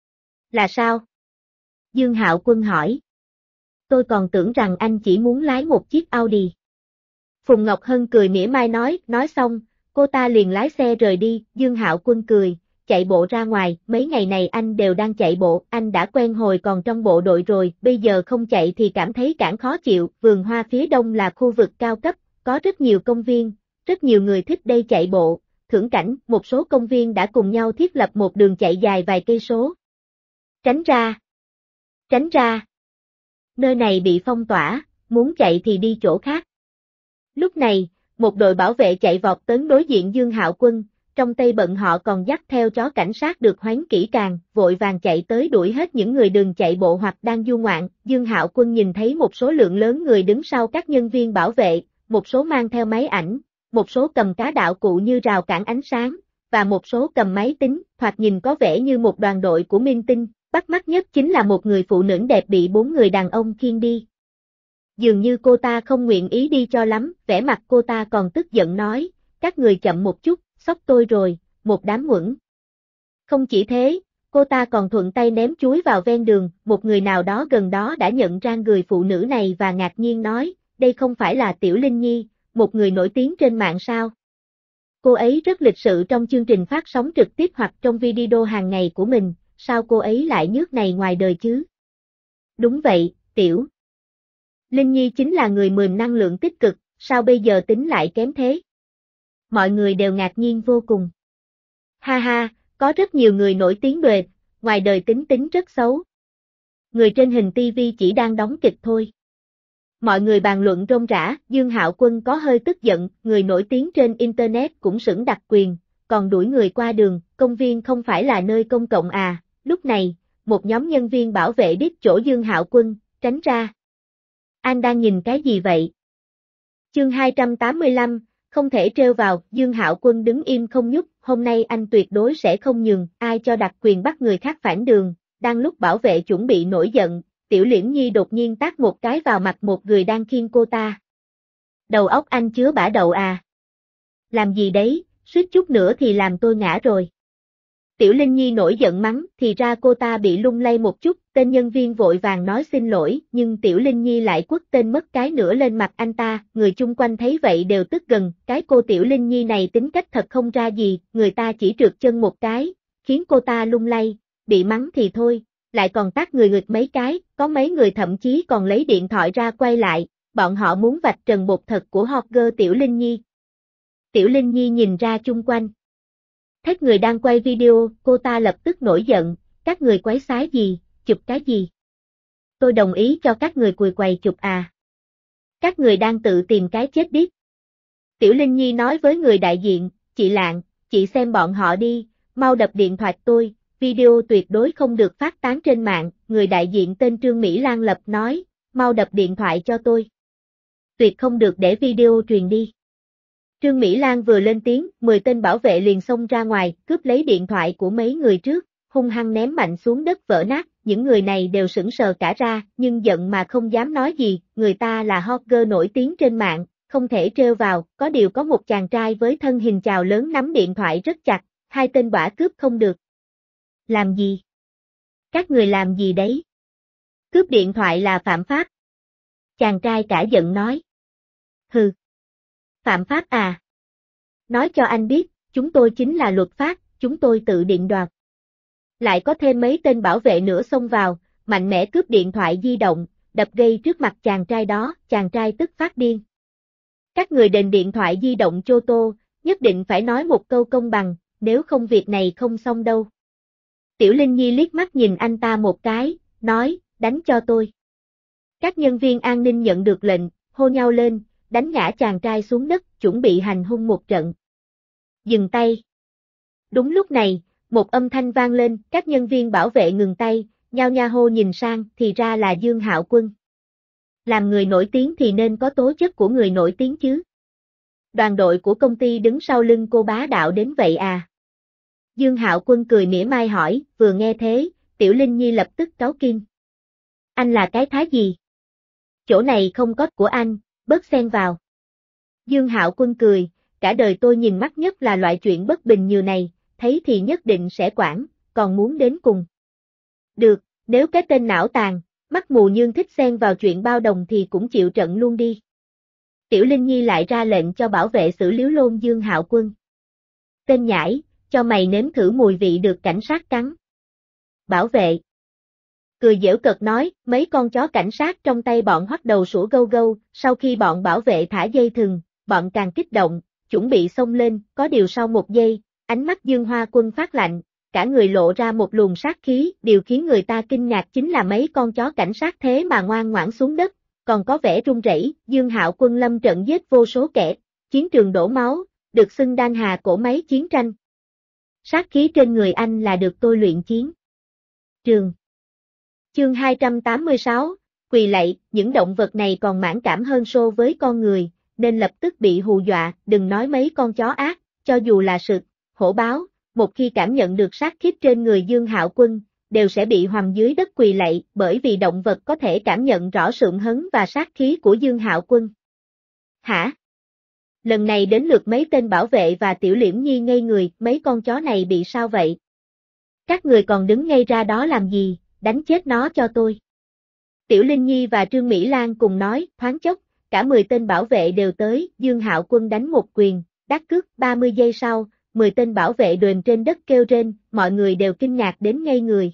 Là sao? Dương Hạo Quân hỏi. Tôi còn tưởng rằng anh chỉ muốn lái một chiếc Audi. Phùng Ngọc Hân cười mỉa mai nói xong, cô ta liền lái xe rời đi, Dương Hạo Quân cười, chạy bộ ra ngoài, mấy ngày này anh đều đang chạy bộ, anh đã quen hồi còn trong bộ đội rồi, bây giờ không chạy thì cảm thấy cản khó chịu, vườn hoa phía đông là khu vực cao cấp, có rất nhiều công viên, rất nhiều người thích đây chạy bộ, thưởng cảnh, một số công viên đã cùng nhau thiết lập một đường chạy dài vài cây số. Tránh ra! Tránh ra! Nơi này bị phong tỏa, muốn chạy thì đi chỗ khác. Lúc này, một đội bảo vệ chạy vọt tới đối diện Dương Hạo Quân, trong tay bận họ còn dắt theo chó cảnh sát được hoán kỹ càng, vội vàng chạy tới đuổi hết những người đường chạy bộ hoặc đang du ngoạn. Dương Hạo Quân nhìn thấy một số lượng lớn người đứng sau các nhân viên bảo vệ, một số mang theo máy ảnh, một số cầm cá đạo cụ như rào cản ánh sáng, và một số cầm máy tính, thoạt nhìn có vẻ như một đoàn đội của minh tinh. Bắt mắt nhất chính là một người phụ nữ đẹp bị 4 người đàn ông khiêng đi. Dường như cô ta không nguyện ý đi cho lắm, vẻ mặt cô ta còn tức giận nói, các người chậm một chút, sốc tôi rồi, một đám nguẩn. Không chỉ thế, cô ta còn thuận tay ném chuối vào ven đường, một người nào đó gần đó đã nhận ra người phụ nữ này và ngạc nhiên nói, đây không phải là Tiểu Linh Nhi, một người nổi tiếng trên mạng sao? Cô ấy rất lịch sự trong chương trình phát sóng trực tiếp hoặc trong video hàng ngày của mình. Sao cô ấy lại nhớt này ngoài đời chứ? Đúng vậy, Tiểu Linh Nhi chính là người mượn năng lượng tích cực, sao bây giờ tính lại kém thế? Mọi người đều ngạc nhiên vô cùng. Ha ha, có rất nhiều người nổi tiếng đuệt, ngoài đời tính rất xấu. Người trên hình TV chỉ đang đóng kịch thôi. Mọi người bàn luận rôm rã, Dương Hạo Quân có hơi tức giận, người nổi tiếng trên Internet cũng sững đặc quyền, còn đuổi người qua đường, công viên không phải là nơi công cộng à? Lúc này, một nhóm nhân viên bảo vệ biết chỗ Dương Hạo Quân, tránh ra. Anh đang nhìn cái gì vậy? Chương 285, không thể trêu vào, Dương Hạo Quân đứng im không nhúc, hôm nay anh tuyệt đối sẽ không nhường, ai cho đặc quyền bắt người khác phản đường, đang lúc bảo vệ chuẩn bị nổi giận, Tiểu Liễm Nhi đột nhiên tát một cái vào mặt một người đang khiêng cô ta. Đầu óc anh chứa bã đậu à? Làm gì đấy, suýt chút nữa thì làm tôi ngã rồi. Tiểu Linh Nhi nổi giận mắng, thì ra cô ta bị lung lay một chút, tên nhân viên vội vàng nói xin lỗi, nhưng Tiểu Linh Nhi lại quất tên mất cái nữa lên mặt anh ta, người chung quanh thấy vậy đều tức gần, cái cô Tiểu Linh Nhi này tính cách thật không ra gì, người ta chỉ trượt chân một cái, khiến cô ta lung lay, bị mắng thì thôi, lại còn tát người nghịch mấy cái, có mấy người thậm chí còn lấy điện thoại ra quay lại, bọn họ muốn vạch trần bột thật của hot girl Tiểu Linh Nhi. Tiểu Linh Nhi nhìn ra chung quanh. Thấy người đang quay video, cô ta lập tức nổi giận, các người quấy xái gì, chụp cái gì? Tôi đồng ý cho các người cùi quầy chụp à? Các người đang tự tìm cái chết điếc. Tiểu Linh Nhi nói với người đại diện, chị Lạng, chị xem bọn họ đi, mau đập điện thoại tôi, video tuyệt đối không được phát tán trên mạng, người đại diện tên Trương Mỹ Lan lập nói, mau đập điện thoại cho tôi. Tuyệt không được để video truyền đi. Trương Mỹ Lan vừa lên tiếng, 10 tên bảo vệ liền xông ra ngoài, cướp lấy điện thoại của mấy người trước, hung hăng ném mạnh xuống đất vỡ nát, những người này đều sững sờ cả ra, nhưng giận mà không dám nói gì, người ta là hot girl nổi tiếng trên mạng, không thể trêu vào, có điều có một chàng trai với thân hình chào lớn nắm điện thoại rất chặt, hai tên bả cướp không được. Làm gì? Các người làm gì đấy? Cướp điện thoại là phạm pháp. Chàng trai cả giận nói. Hừ. Phạm pháp à? Nói cho anh biết, chúng tôi chính là luật pháp, chúng tôi tự định đoạt. Lại có thêm mấy tên bảo vệ nữa xông vào, mạnh mẽ cướp điện thoại di động, đập gây trước mặt chàng trai đó, chàng trai tức phát điên. Các người đền điện thoại di động cho tô, nhất định phải nói một câu công bằng, nếu không việc này không xong đâu. Tiểu Linh Nhi liếc mắt nhìn anh ta một cái, nói, đánh cho tôi. Các nhân viên an ninh nhận được lệnh, hô nhau lên, đánh ngã chàng trai xuống đất, chuẩn bị hành hung một trận. Dừng tay. Đúng lúc này, một âm thanh vang lên, các nhân viên bảo vệ ngừng tay, nhao nhao hô nhìn sang, thì ra là Dương Hạo Quân. Làm người nổi tiếng thì nên có tố chất của người nổi tiếng chứ. Đoàn đội của công ty đứng sau lưng cô bá đạo đến vậy à? Dương Hạo Quân cười mỉa mai hỏi, vừa nghe thế, Tiểu Linh Nhi lập tức cáu kỉnh. Anh là cái thá gì? Chỗ này không có của anh, bớt xen vào. Dương Hạo Quân cười, cả đời tôi nhìn mắt nhất là loại chuyện bất bình như này, thấy thì nhất định sẽ quản, còn muốn đến cùng. Được, nếu cái tên não tàn, mắt mù nhưng thích xen vào chuyện bao đồng thì cũng chịu trận luôn đi. Tiểu Linh Nhi lại ra lệnh cho bảo vệ xử lý luôn Dương Hạo Quân. Tên nhãi, cho mày nếm thử mùi vị được cảnh sát cắn. Bảo vệ. Cười giễu cợt nói, mấy con chó cảnh sát trong tay bọn hoắt đầu sủa gâu gâu, sau khi bọn bảo vệ thả dây thừng, bọn càng kích động, chuẩn bị xông lên, có điều sau một giây, ánh mắt Dương Hoa Quân phát lạnh, cả người lộ ra một luồng sát khí, điều khiến người ta kinh ngạc chính là mấy con chó cảnh sát thế mà ngoan ngoãn xuống đất, còn có vẻ run rẩy. Dương Hạo Quân lâm trận giết vô số kẻ, chiến trường đổ máu, được xưng đan hà cổ máy chiến tranh. Sát khí trên người anh là được tôi luyện chiến. Chương 286, quỳ lạy, những động vật này còn mãn cảm hơn so với con người, nên lập tức bị hù dọa, đừng nói mấy con chó ác, cho dù là sực, hổ báo, một khi cảm nhận được sát khí trên người Dương Hạo Quân, đều sẽ bị hoằm dưới đất quỳ lạy, bởi vì động vật có thể cảm nhận rõ sự hấn và sát khí của Dương Hạo Quân. Hả? Lần này đến lượt mấy tên bảo vệ và Tiểu Liễm Nhi ngây người, mấy con chó này bị sao vậy? Các người còn đứng ngây ra đó làm gì, đánh chết nó cho tôi. Tiểu Linh Nhi và Trương Mỹ Lan cùng nói, thoáng chốc, cả 10 tên bảo vệ đều tới, Dương Hạo Quân đánh một quyền, đắc cước, 30 giây sau, 10 tên bảo vệ đền trên đất kêu rên, mọi người đều kinh ngạc đến ngây người.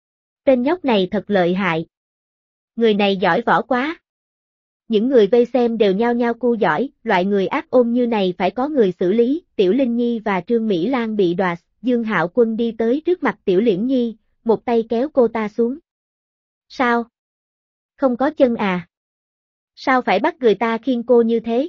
Tên nhóc này thật lợi hại. Người này giỏi võ quá. Những người vây xem đều nhao nhao cu giỏi, loại người ác ôn như này phải có người xử lý, Tiểu Linh Nhi và Trương Mỹ Lan bị đọa, Dương Hạo Quân đi tới trước mặt Tiểu Liễm Nhi, một tay kéo cô ta xuống. Sao? Không có chân à? Sao phải bắt người ta khiêng cô như thế?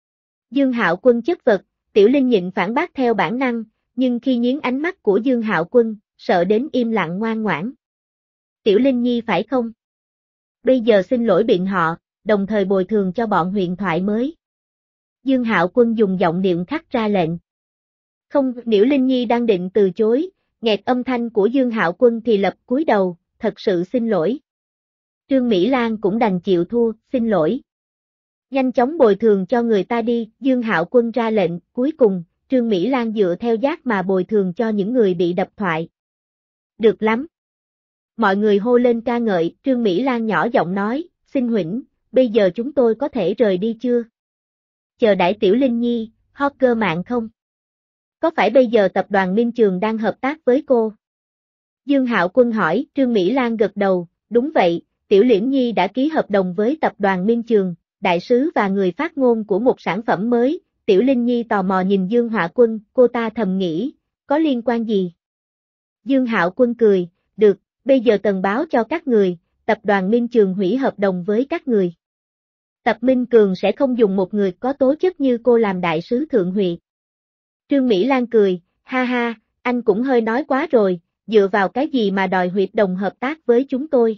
Dương Hạo Quân chất vật, Tiểu Linh nhịn phản bác theo bản năng, nhưng khi nghiến ánh mắt của Dương Hạo Quân, sợ đến im lặng ngoan ngoãn. Tiểu Linh Nhi phải không? Bây giờ xin lỗi biện họ, đồng thời bồi thường cho bọn huyền thoại mới. Dương Hạo Quân dùng giọng điệu khắc ra lệnh. Không, Tiểu Linh Nhi đang định từ chối, nghẹt âm thanh của Dương Hạo Quân thì lập cúi đầu, thật sự xin lỗi. Trương Mỹ Lan cũng đành chịu thua, xin lỗi. Nhanh chóng bồi thường cho người ta đi, Dương Hạo Quân ra lệnh, cuối cùng, Trương Mỹ Lan dựa theo giác mà bồi thường cho những người bị đập thoại. Được lắm. Mọi người hô lên ca ngợi, Trương Mỹ Lan nhỏ giọng nói, xin huynh, bây giờ chúng tôi có thể rời đi chưa? Chờ đãi Tiểu Linh Nhi, hot cơ mạng không? Có phải bây giờ tập đoàn Minh Trường đang hợp tác với cô? Dương Hạo Quân hỏi, Trương Mỹ Lan gật đầu, đúng vậy, Tiểu Liễm Nhi đã ký hợp đồng với tập đoàn Minh Trường, đại sứ và người phát ngôn của một sản phẩm mới. Tiểu Linh Nhi tò mò nhìn Dương Hạo Quân, cô ta thầm nghĩ, có liên quan gì? Dương Hạo Quân cười, được, bây giờ tần báo cho các người, tập đoàn Minh Trường hủy hợp đồng với các người. Tập Minh Cường sẽ không dùng một người có tố chất như cô làm đại sứ thượng huyện. Trương Mỹ Lan cười, ha ha, anh cũng hơi nói quá rồi, dựa vào cái gì mà đòi huyệt đồng hợp tác với chúng tôi?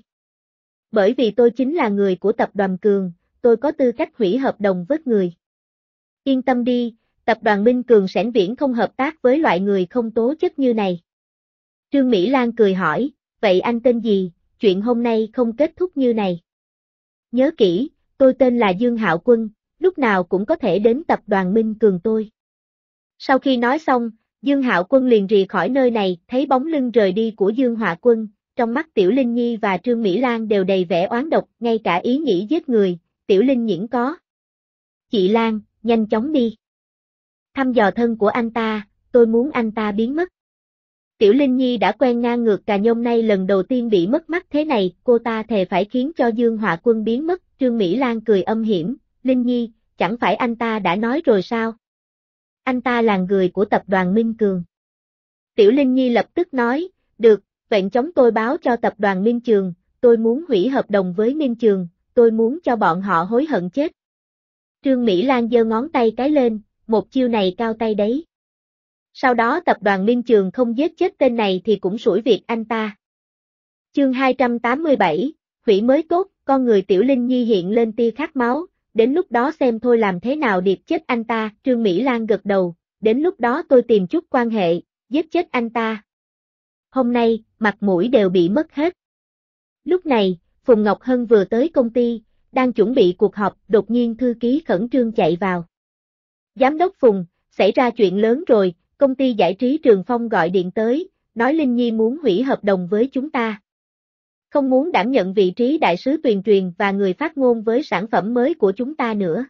Bởi vì tôi chính là người của tập đoàn Cường, tôi có tư cách hủy hợp đồng với người. Yên tâm đi, tập đoàn Minh Cường sẻn viễn không hợp tác với loại người không tố chất như này. Trương Mỹ Lan cười hỏi, vậy anh tên gì, chuyện hôm nay không kết thúc như này. Nhớ kỹ, tôi tên là Dương Hạo Quân, lúc nào cũng có thể đến tập đoàn Minh Cường tôi. Sau khi nói xong, Dương Hạo Quân liền rì khỏi nơi này, thấy bóng lưng rời đi của Dương Hạo Quân, trong mắt Tiểu Linh Nhi và Trương Mỹ Lan đều đầy vẻ oán độc, ngay cả ý nghĩ giết người, Tiểu Linh Nhễn có. Chị Lan, nhanh chóng đi. Thăm dò thân của anh ta, tôi muốn anh ta biến mất. Tiểu Linh Nhi đã quen ngang ngược cà nhông, nay lần đầu tiên bị mất mắt thế này, cô ta thề phải khiến cho Dương Họa Quân biến mất. Trương Mỹ Lan cười âm hiểm, Linh Nhi, chẳng phải anh ta đã nói rồi sao? Anh ta là người của tập đoàn Minh Cường. Tiểu Linh Nhi lập tức nói, được, vậy chống tôi báo cho tập đoàn Minh Trường, tôi muốn hủy hợp đồng với Minh Trường, tôi muốn cho bọn họ hối hận chết. Trương Mỹ Lan giơ ngón tay cái lên, một chiêu này cao tay đấy. Sau đó tập đoàn Minh Trường không giết chết tên này thì cũng sủi việc anh ta. Chương 287, hủy mới tốt, con người Tiểu Linh Nhi hiện lên tia khát máu, đến lúc đó xem thôi làm thế nào điệp chết anh ta. Trương Mỹ Lan gật đầu, đến lúc đó tôi tìm chút quan hệ, giết chết anh ta. Hôm nay, mặt mũi đều bị mất hết. Lúc này, Phùng Ngọc Hân vừa tới công ty, đang chuẩn bị cuộc họp, đột nhiên thư ký khẩn trương chạy vào. Giám đốc Phùng, xảy ra chuyện lớn rồi, công ty giải trí Trường Phong gọi điện tới, nói Linh Nhi muốn hủy hợp đồng với chúng ta. Không muốn đảm nhận vị trí đại sứ tuyên truyền và người phát ngôn với sản phẩm mới của chúng ta nữa.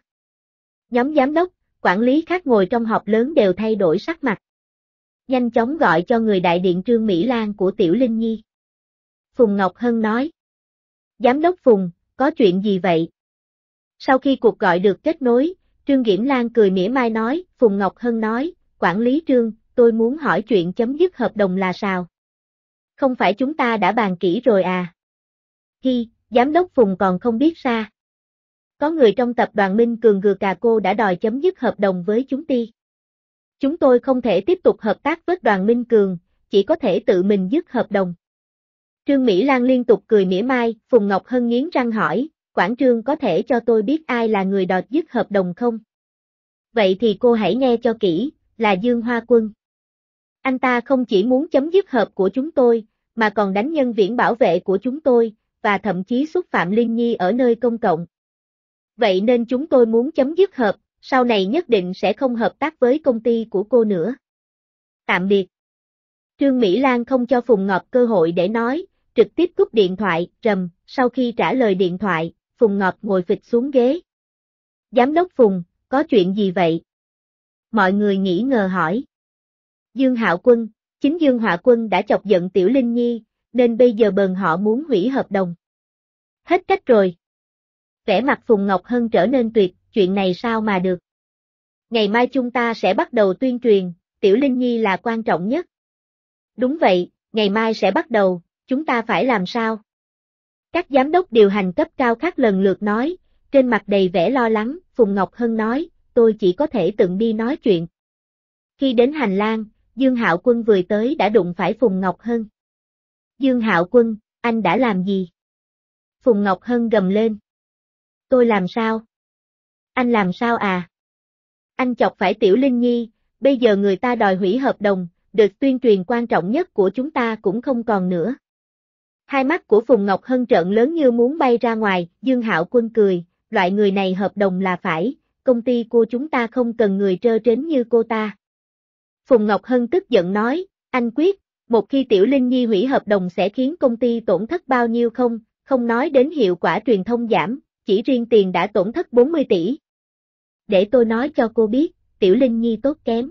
Nhóm giám đốc, quản lý khác ngồi trong họp lớn đều thay đổi sắc mặt. Nhanh chóng gọi cho người đại diện Trương Mỹ Lan của Tiểu Linh Nhi. Phùng Ngọc Hân nói. Giám đốc Phùng, có chuyện gì vậy? Sau khi cuộc gọi được kết nối, Trương Diễm Lan cười mỉa mai nói, Phùng Ngọc Hân nói, quản lý Trương, tôi muốn hỏi chuyện chấm dứt hợp đồng là sao? Không phải chúng ta đã bàn kỹ rồi à? Hi, giám đốc Phùng còn không biết sao? Có người trong tập đoàn Minh Cường gừ cà cô đã đòi chấm dứt hợp đồng với chúng ti. Chúng tôi không thể tiếp tục hợp tác với đoàn Minh Cường, chỉ có thể tự mình dứt hợp đồng. Trương Mỹ Lan liên tục cười mỉa mai, Phùng Ngọc Hân nghiến răng hỏi, quản Trương có thể cho tôi biết ai là người đòi dứt hợp đồng không? Vậy thì cô hãy nghe cho kỹ, là Dương Hoa Quân. Anh ta không chỉ muốn chấm dứt hợp của chúng tôi, mà còn đánh nhân viên bảo vệ của chúng tôi, và thậm chí xúc phạm Linh Nhi ở nơi công cộng. Vậy nên chúng tôi muốn chấm dứt hợp, sau này nhất định sẽ không hợp tác với công ty của cô nữa. Tạm biệt. Trương Mỹ Lan không cho Phùng Ngọc cơ hội để nói, trực tiếp cúp điện thoại, rầm, sau khi trả lời điện thoại, Phùng Ngọc ngồi phịch xuống ghế. Giám đốc Phùng, có chuyện gì vậy? Mọi người nghi ngờ hỏi. Dương Hạo Quân, chính Dương Họa Quân đã chọc giận Tiểu Linh Nhi, nên bây giờ bờn họ muốn hủy hợp đồng. Hết cách rồi. Vẻ mặt Phùng Ngọc Hân trở nên tuyệt, chuyện này sao mà được. Ngày mai chúng ta sẽ bắt đầu tuyên truyền, Tiểu Linh Nhi là quan trọng nhất. Đúng vậy, ngày mai sẽ bắt đầu, chúng ta phải làm sao? Các giám đốc điều hành cấp cao khác lần lượt nói, trên mặt đầy vẻ lo lắng, Phùng Ngọc Hân nói, tôi chỉ có thể tự đi nói chuyện. Khi đến hành lang, Dương Hạo Quân vừa tới đã đụng phải Phùng Ngọc Hân. Dương Hạo Quân, anh đã làm gì? Phùng Ngọc Hân gầm lên. Tôi làm sao? Anh làm sao à? Anh chọc phải Tiểu Linh Nhi, bây giờ người ta đòi hủy hợp đồng, đợt tuyên truyền quan trọng nhất của chúng ta cũng không còn nữa. Hai mắt của Phùng Ngọc Hân trợn lớn như muốn bay ra ngoài, Dương Hạo Quân cười, loại người này hợp đồng là phải, công ty của chúng ta không cần người trơ trến như cô ta. Phùng Ngọc Hân tức giận nói, anh quyết, một khi Tiểu Linh Nhi hủy hợp đồng sẽ khiến công ty tổn thất bao nhiêu không nói đến hiệu quả truyền thông giảm, chỉ riêng tiền đã tổn thất 40 tỷ. Để tôi nói cho cô biết, Tiểu Linh Nhi tốt kém.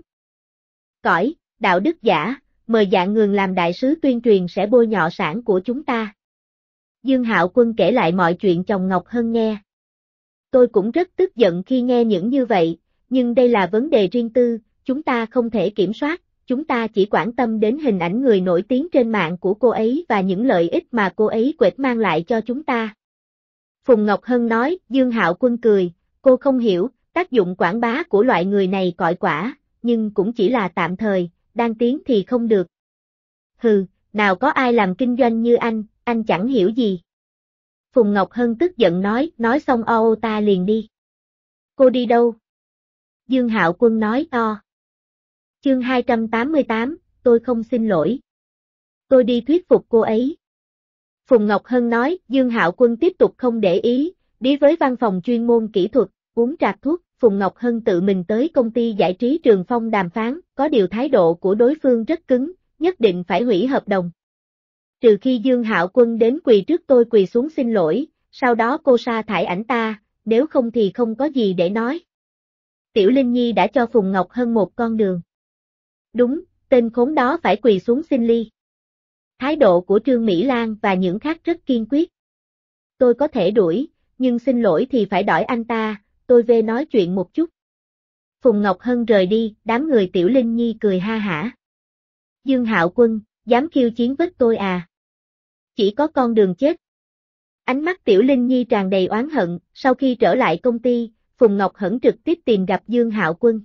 Cõi, đạo đức giả, mời dạng ngừng làm đại sứ tuyên truyền sẽ bôi nhọ sản của chúng ta. Dương Hạo Quân kể lại mọi chuyện chồng Ngọc Hân nghe. Tôi cũng rất tức giận khi nghe những như vậy, nhưng đây là vấn đề riêng tư, chúng ta không thể kiểm soát, chúng ta chỉ quan tâm đến hình ảnh người nổi tiếng trên mạng của cô ấy và những lợi ích mà cô ấy quệt mang lại cho chúng ta. Phùng Ngọc Hân nói, Dương Hạo Quân cười, cô không hiểu, tác dụng quảng bá của loại người này cọi quả, nhưng cũng chỉ là tạm thời, đang tiến thì không được. Hừ, nào có ai làm kinh doanh như anh chẳng hiểu gì. Phùng Ngọc Hân tức giận nói xong ta liền đi. Cô đi đâu? Dương Hạo Quân nói to. Chương 288, tôi không xin lỗi. Tôi đi thuyết phục cô ấy. Phùng Ngọc Hân nói, Dương Hạo Quân tiếp tục không để ý, đi với văn phòng chuyên môn kỹ thuật, uống trà thuốc, Phùng Ngọc Hân tự mình tới công ty giải trí Trường Phong đàm phán, có điều thái độ của đối phương rất cứng, nhất định phải hủy hợp đồng. Trừ khi Dương Hạo Quân đến quỳ trước tôi quỳ xuống xin lỗi, sau đó cô sa thải ảnh ta, nếu không thì không có gì để nói. Tiểu Linh Nhi đã cho Phùng Ngọc Hân một con đường. Đúng, tên khốn đó phải quỳ xuống xin ly. Thái độ của Trương Mỹ Lan và những khác rất kiên quyết. Tôi có thể đuổi, nhưng xin lỗi thì phải đòi anh ta, tôi về nói chuyện một chút. Phùng Ngọc Hân rời đi, đám người Tiểu Linh Nhi cười ha hả. Dương Hạo Quân, dám khiêu chiến với tôi à? Chỉ có con đường chết. Ánh mắt Tiểu Linh Nhi tràn đầy oán hận, sau khi trở lại công ty, Phùng Ngọc Hân trực tiếp tìm gặp Dương Hạo Quân.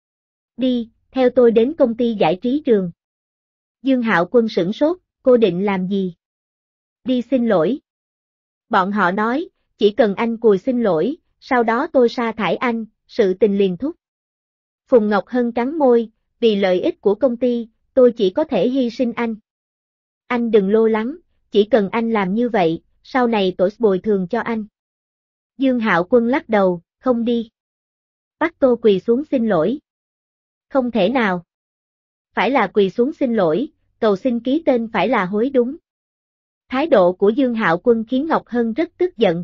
Đi, theo tôi đến công ty giải trí trường. Dương Hạo Quân sửng sốt, cô định làm gì? Đi xin lỗi. Bọn họ nói, chỉ cần anh cùi xin lỗi, sau đó tôi sa thải anh, sự tình liền thúc. Phùng Ngọc Hân cắn môi, vì lợi ích của công ty, tôi chỉ có thể hy sinh anh. Anh đừng lo lắng, chỉ cần anh làm như vậy, sau này tôi bồi thường cho anh. Dương Hạo Quân lắc đầu, không đi. Bắt tôi quỳ xuống xin lỗi. Không thể nào. Phải là quỳ xuống xin lỗi, cầu xin ký tên phải là hối đúng. Thái độ của Dương Hạo Quân khiến Ngọc Hân rất tức giận.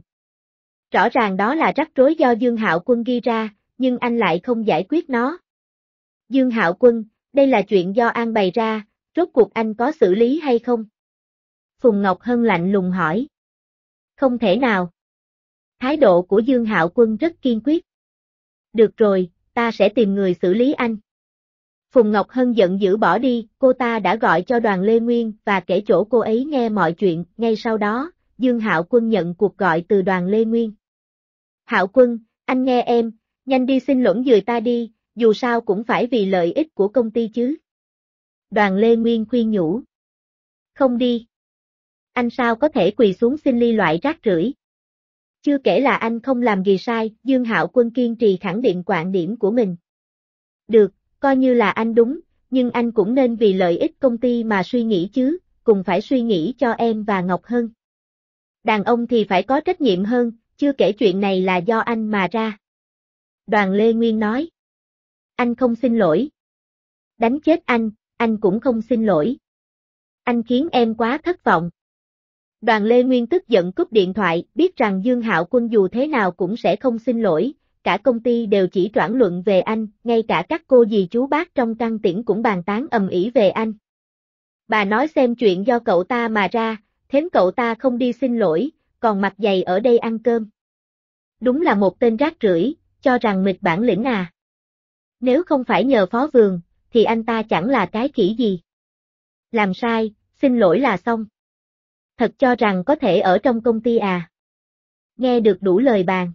Rõ ràng đó là rắc rối do Dương Hạo Quân ghi ra, nhưng anh lại không giải quyết nó. Dương Hạo Quân, đây là chuyện do An bày ra, rốt cuộc anh có xử lý hay không? Phùng Ngọc Hân lạnh lùng hỏi. Không thể nào. Thái độ của Dương Hạo Quân rất kiên quyết. Được rồi, ta sẽ tìm người xử lý anh. Phùng Ngọc Hân giận dữ bỏ đi, cô ta đã gọi cho Đoàn Lê Nguyên và kể chỗ cô ấy nghe mọi chuyện, ngay sau đó, Dương Hạo Quân nhận cuộc gọi từ Đoàn Lê Nguyên. Hạo Quân, anh nghe em, nhanh đi xin lỗi người ta đi, dù sao cũng phải vì lợi ích của công ty chứ. Đoàn Lê Nguyên khuyên nhủ. Không đi. Anh sao có thể quỳ xuống xin ly loại rác rưởi? Chưa kể là anh không làm gì sai, Dương Hạo Quân kiên trì khẳng định quan điểm của mình. Được, coi như là anh đúng, nhưng anh cũng nên vì lợi ích công ty mà suy nghĩ chứ, cùng phải suy nghĩ cho em và Ngọc Hân. Đàn ông thì phải có trách nhiệm hơn, chưa kể chuyện này là do anh mà ra. Đoàn Lê Nguyên nói. Anh không xin lỗi. Đánh chết anh cũng không xin lỗi. Anh khiến em quá thất vọng. Đoàn Lê Nguyên tức giận cúp điện thoại, biết rằng Dương Hạo Quân dù thế nào cũng sẽ không xin lỗi, cả công ty đều chỉ trỏng luận về anh, ngay cả các cô dì chú bác trong căng tin cũng bàn tán ầm ĩ về anh. Bà nói xem chuyện do cậu ta mà ra, thếm cậu ta không đi xin lỗi, còn mặt dày ở đây ăn cơm. Đúng là một tên rác rưởi, cho rằng mịt bản lĩnh à. Nếu không phải nhờ phó vườn, thì anh ta chẳng là cái khỉ gì. Làm sai, xin lỗi là xong. Thật cho rằng có thể ở trong công ty à. Nghe được đủ lời bàn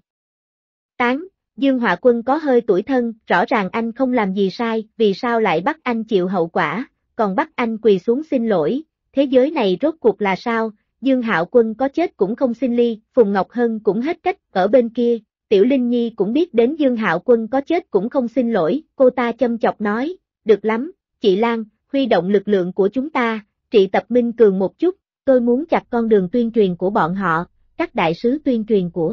tán, Dương Hạo Quân có hơi tủi thân, rõ ràng anh không làm gì sai, vì sao lại bắt anh chịu hậu quả, còn bắt anh quỳ xuống xin lỗi, thế giới này rốt cuộc là sao, Dương Hạo Quân có chết cũng không xin ly, Phùng Ngọc Hân cũng hết cách, ở bên kia, Tiểu Linh Nhi cũng biết đến Dương Hạo Quân có chết cũng không xin lỗi, cô ta châm chọc nói, được lắm, chị Lan, huy động lực lượng của chúng ta, trị Tập Minh Cường một chút, tôi muốn chặt con đường tuyên truyền của bọn họ, các đại sứ tuyên truyền của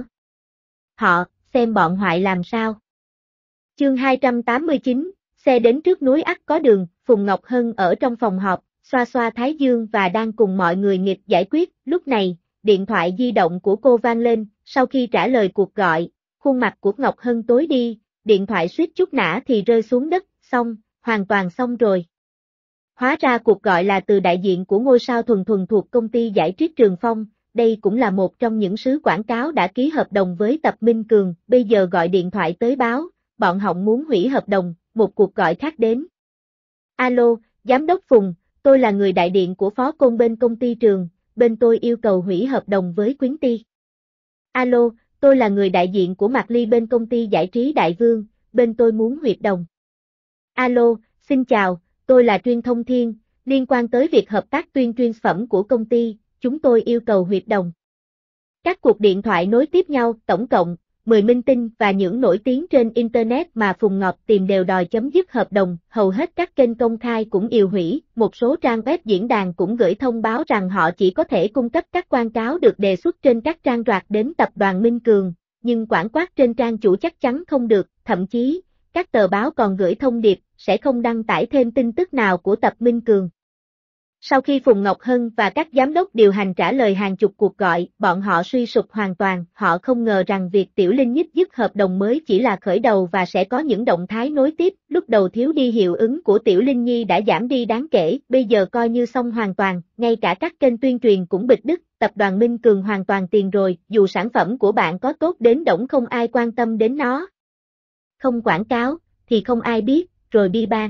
họ, xem bọn hoại làm sao. Chương 289, xe đến trước núi ắt có đường, Phùng Ngọc Hân ở trong phòng họp, xoa xoa thái dương và đang cùng mọi người nghịch giải quyết, lúc này, điện thoại di động của cô vang lên, sau khi trả lời cuộc gọi, khuôn mặt của Ngọc Hân tối đi, điện thoại suýt chút nã thì rơi xuống đất, xong, hoàn toàn xong rồi. Hóa ra cuộc gọi là từ đại diện của ngôi sao thuần thuần thuộc công ty giải trí Trường Phong, đây cũng là một trong những sứ quảng cáo đã ký hợp đồng với Tập Minh Cường, bây giờ gọi điện thoại tới báo, bọn họ muốn hủy hợp đồng, một cuộc gọi khác đến. Alo, Giám đốc Phùng, tôi là người đại diện của Phó Côn bên công ty Trường, bên tôi yêu cầu hủy hợp đồng với Quyến Ty. Alo, tôi là người đại diện của Mạc Ly bên công ty giải trí Đại Vương, bên tôi muốn hủy đồng. Alo, xin chào, tôi là Truyền Thông Thiên, liên quan tới việc hợp tác tuyên truyền phẩm của công ty, chúng tôi yêu cầu hủy đồng. Các cuộc điện thoại nối tiếp nhau, tổng cộng 10 minh tinh và những nổi tiếng trên Internet mà Phùng Ngọc tìm đều đòi chấm dứt hợp đồng, hầu hết các kênh công khai cũng yêu hủy, một số trang web diễn đàn cũng gửi thông báo rằng họ chỉ có thể cung cấp các quảng cáo được đề xuất trên các trang rạc đến tập đoàn Minh Cường, nhưng quảng quát trên trang chủ chắc chắn không được, thậm chí, các tờ báo còn gửi thông điệp, sẽ không đăng tải thêm tin tức nào của tập Minh Cường. Sau khi Phùng Ngọc Hân và các giám đốc điều hành trả lời hàng chục cuộc gọi, bọn họ suy sụp hoàn toàn, họ không ngờ rằng việc Tiểu Linh Nhích dứt hợp đồng mới chỉ là khởi đầu và sẽ có những động thái nối tiếp, lúc đầu thiếu đi hiệu ứng của Tiểu Linh Nhi đã giảm đi đáng kể, bây giờ coi như xong hoàn toàn, ngay cả các kênh tuyên truyền cũng bịch đứt, tập đoàn Minh Cường hoàn toàn tiền rồi, dù sản phẩm của bạn có tốt đến đổng không ai quan tâm đến nó. Không quảng cáo, thì không ai biết, rồi đi ban.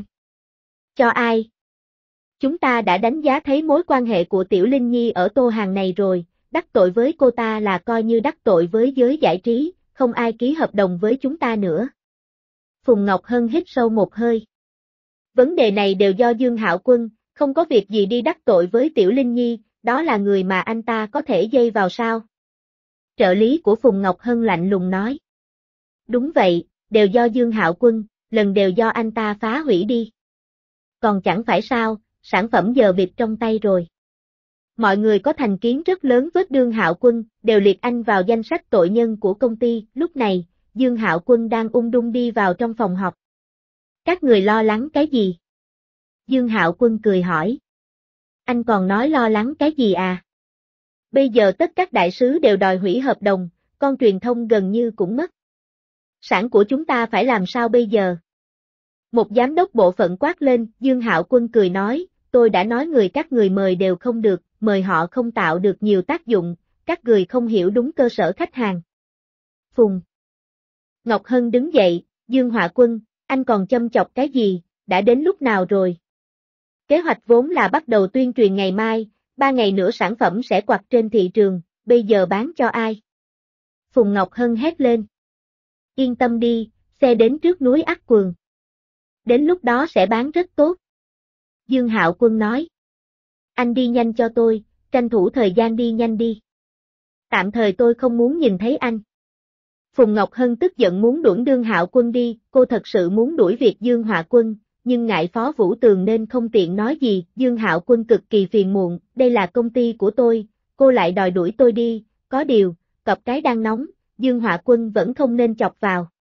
Cho ai? Chúng ta đã đánh giá thấy mối quan hệ của Tiểu Linh Nhi ở Tô Hàng này rồi, đắc tội với cô ta là coi như đắc tội với giới giải trí, không ai ký hợp đồng với chúng ta nữa. Phùng Ngọc Hân hít sâu một hơi. Vấn đề này đều do Dương Hạo Quân, không có việc gì đi đắc tội với Tiểu Linh Nhi, đó là người mà anh ta có thể dây vào sao? Trợ lý của Phùng Ngọc Hân lạnh lùng nói. Đúng vậy, đều do Dương Hạo Quân, lần đều do anh ta phá hủy đi. Còn chẳng phải sao, sản phẩm giờ bịt trong tay rồi. Mọi người có thành kiến rất lớn với Dương Hạo Quân, đều liệt anh vào danh sách tội nhân của công ty, lúc này, Dương Hạo Quân đang ung dung đi vào trong phòng họp. Các người lo lắng cái gì? Dương Hạo Quân cười hỏi. Anh còn nói lo lắng cái gì à? Bây giờ tất các đại sứ đều đòi hủy hợp đồng, con truyền thông gần như cũng mất. Sản của chúng ta phải làm sao bây giờ? Một giám đốc bộ phận quát lên, Dương Hạo Quân cười nói, tôi đã nói người các người mời đều không được, mời họ không tạo được nhiều tác dụng, các người không hiểu đúng cơ sở khách hàng. Phùng Ngọc Hân đứng dậy, Dương Hạo Quân, anh còn châm chọc cái gì, đã đến lúc nào rồi? Kế hoạch vốn là bắt đầu tuyên truyền ngày mai, 3 ngày nữa sản phẩm sẽ quạt trên thị trường, bây giờ bán cho ai? Phùng Ngọc Hân hét lên. Yên tâm đi, xe đến trước núi Ắt Quường. Đến lúc đó sẽ bán rất tốt. Dương Hạo Quân nói. Anh đi nhanh cho tôi, tranh thủ thời gian đi nhanh đi. Tạm thời tôi không muốn nhìn thấy anh. Phùng Ngọc Hân tức giận muốn đuổi Dương Hạo Quân đi, cô thật sự muốn đuổi việc Dương Hạo Quân, nhưng ngại Phó Vũ Tường nên không tiện nói gì. Dương Hạo Quân cực kỳ phiền muộn, đây là công ty của tôi, cô lại đòi đuổi tôi đi, có điều, cọp cái đang nóng, Dương Hạo Quân vẫn không nên chọc vào.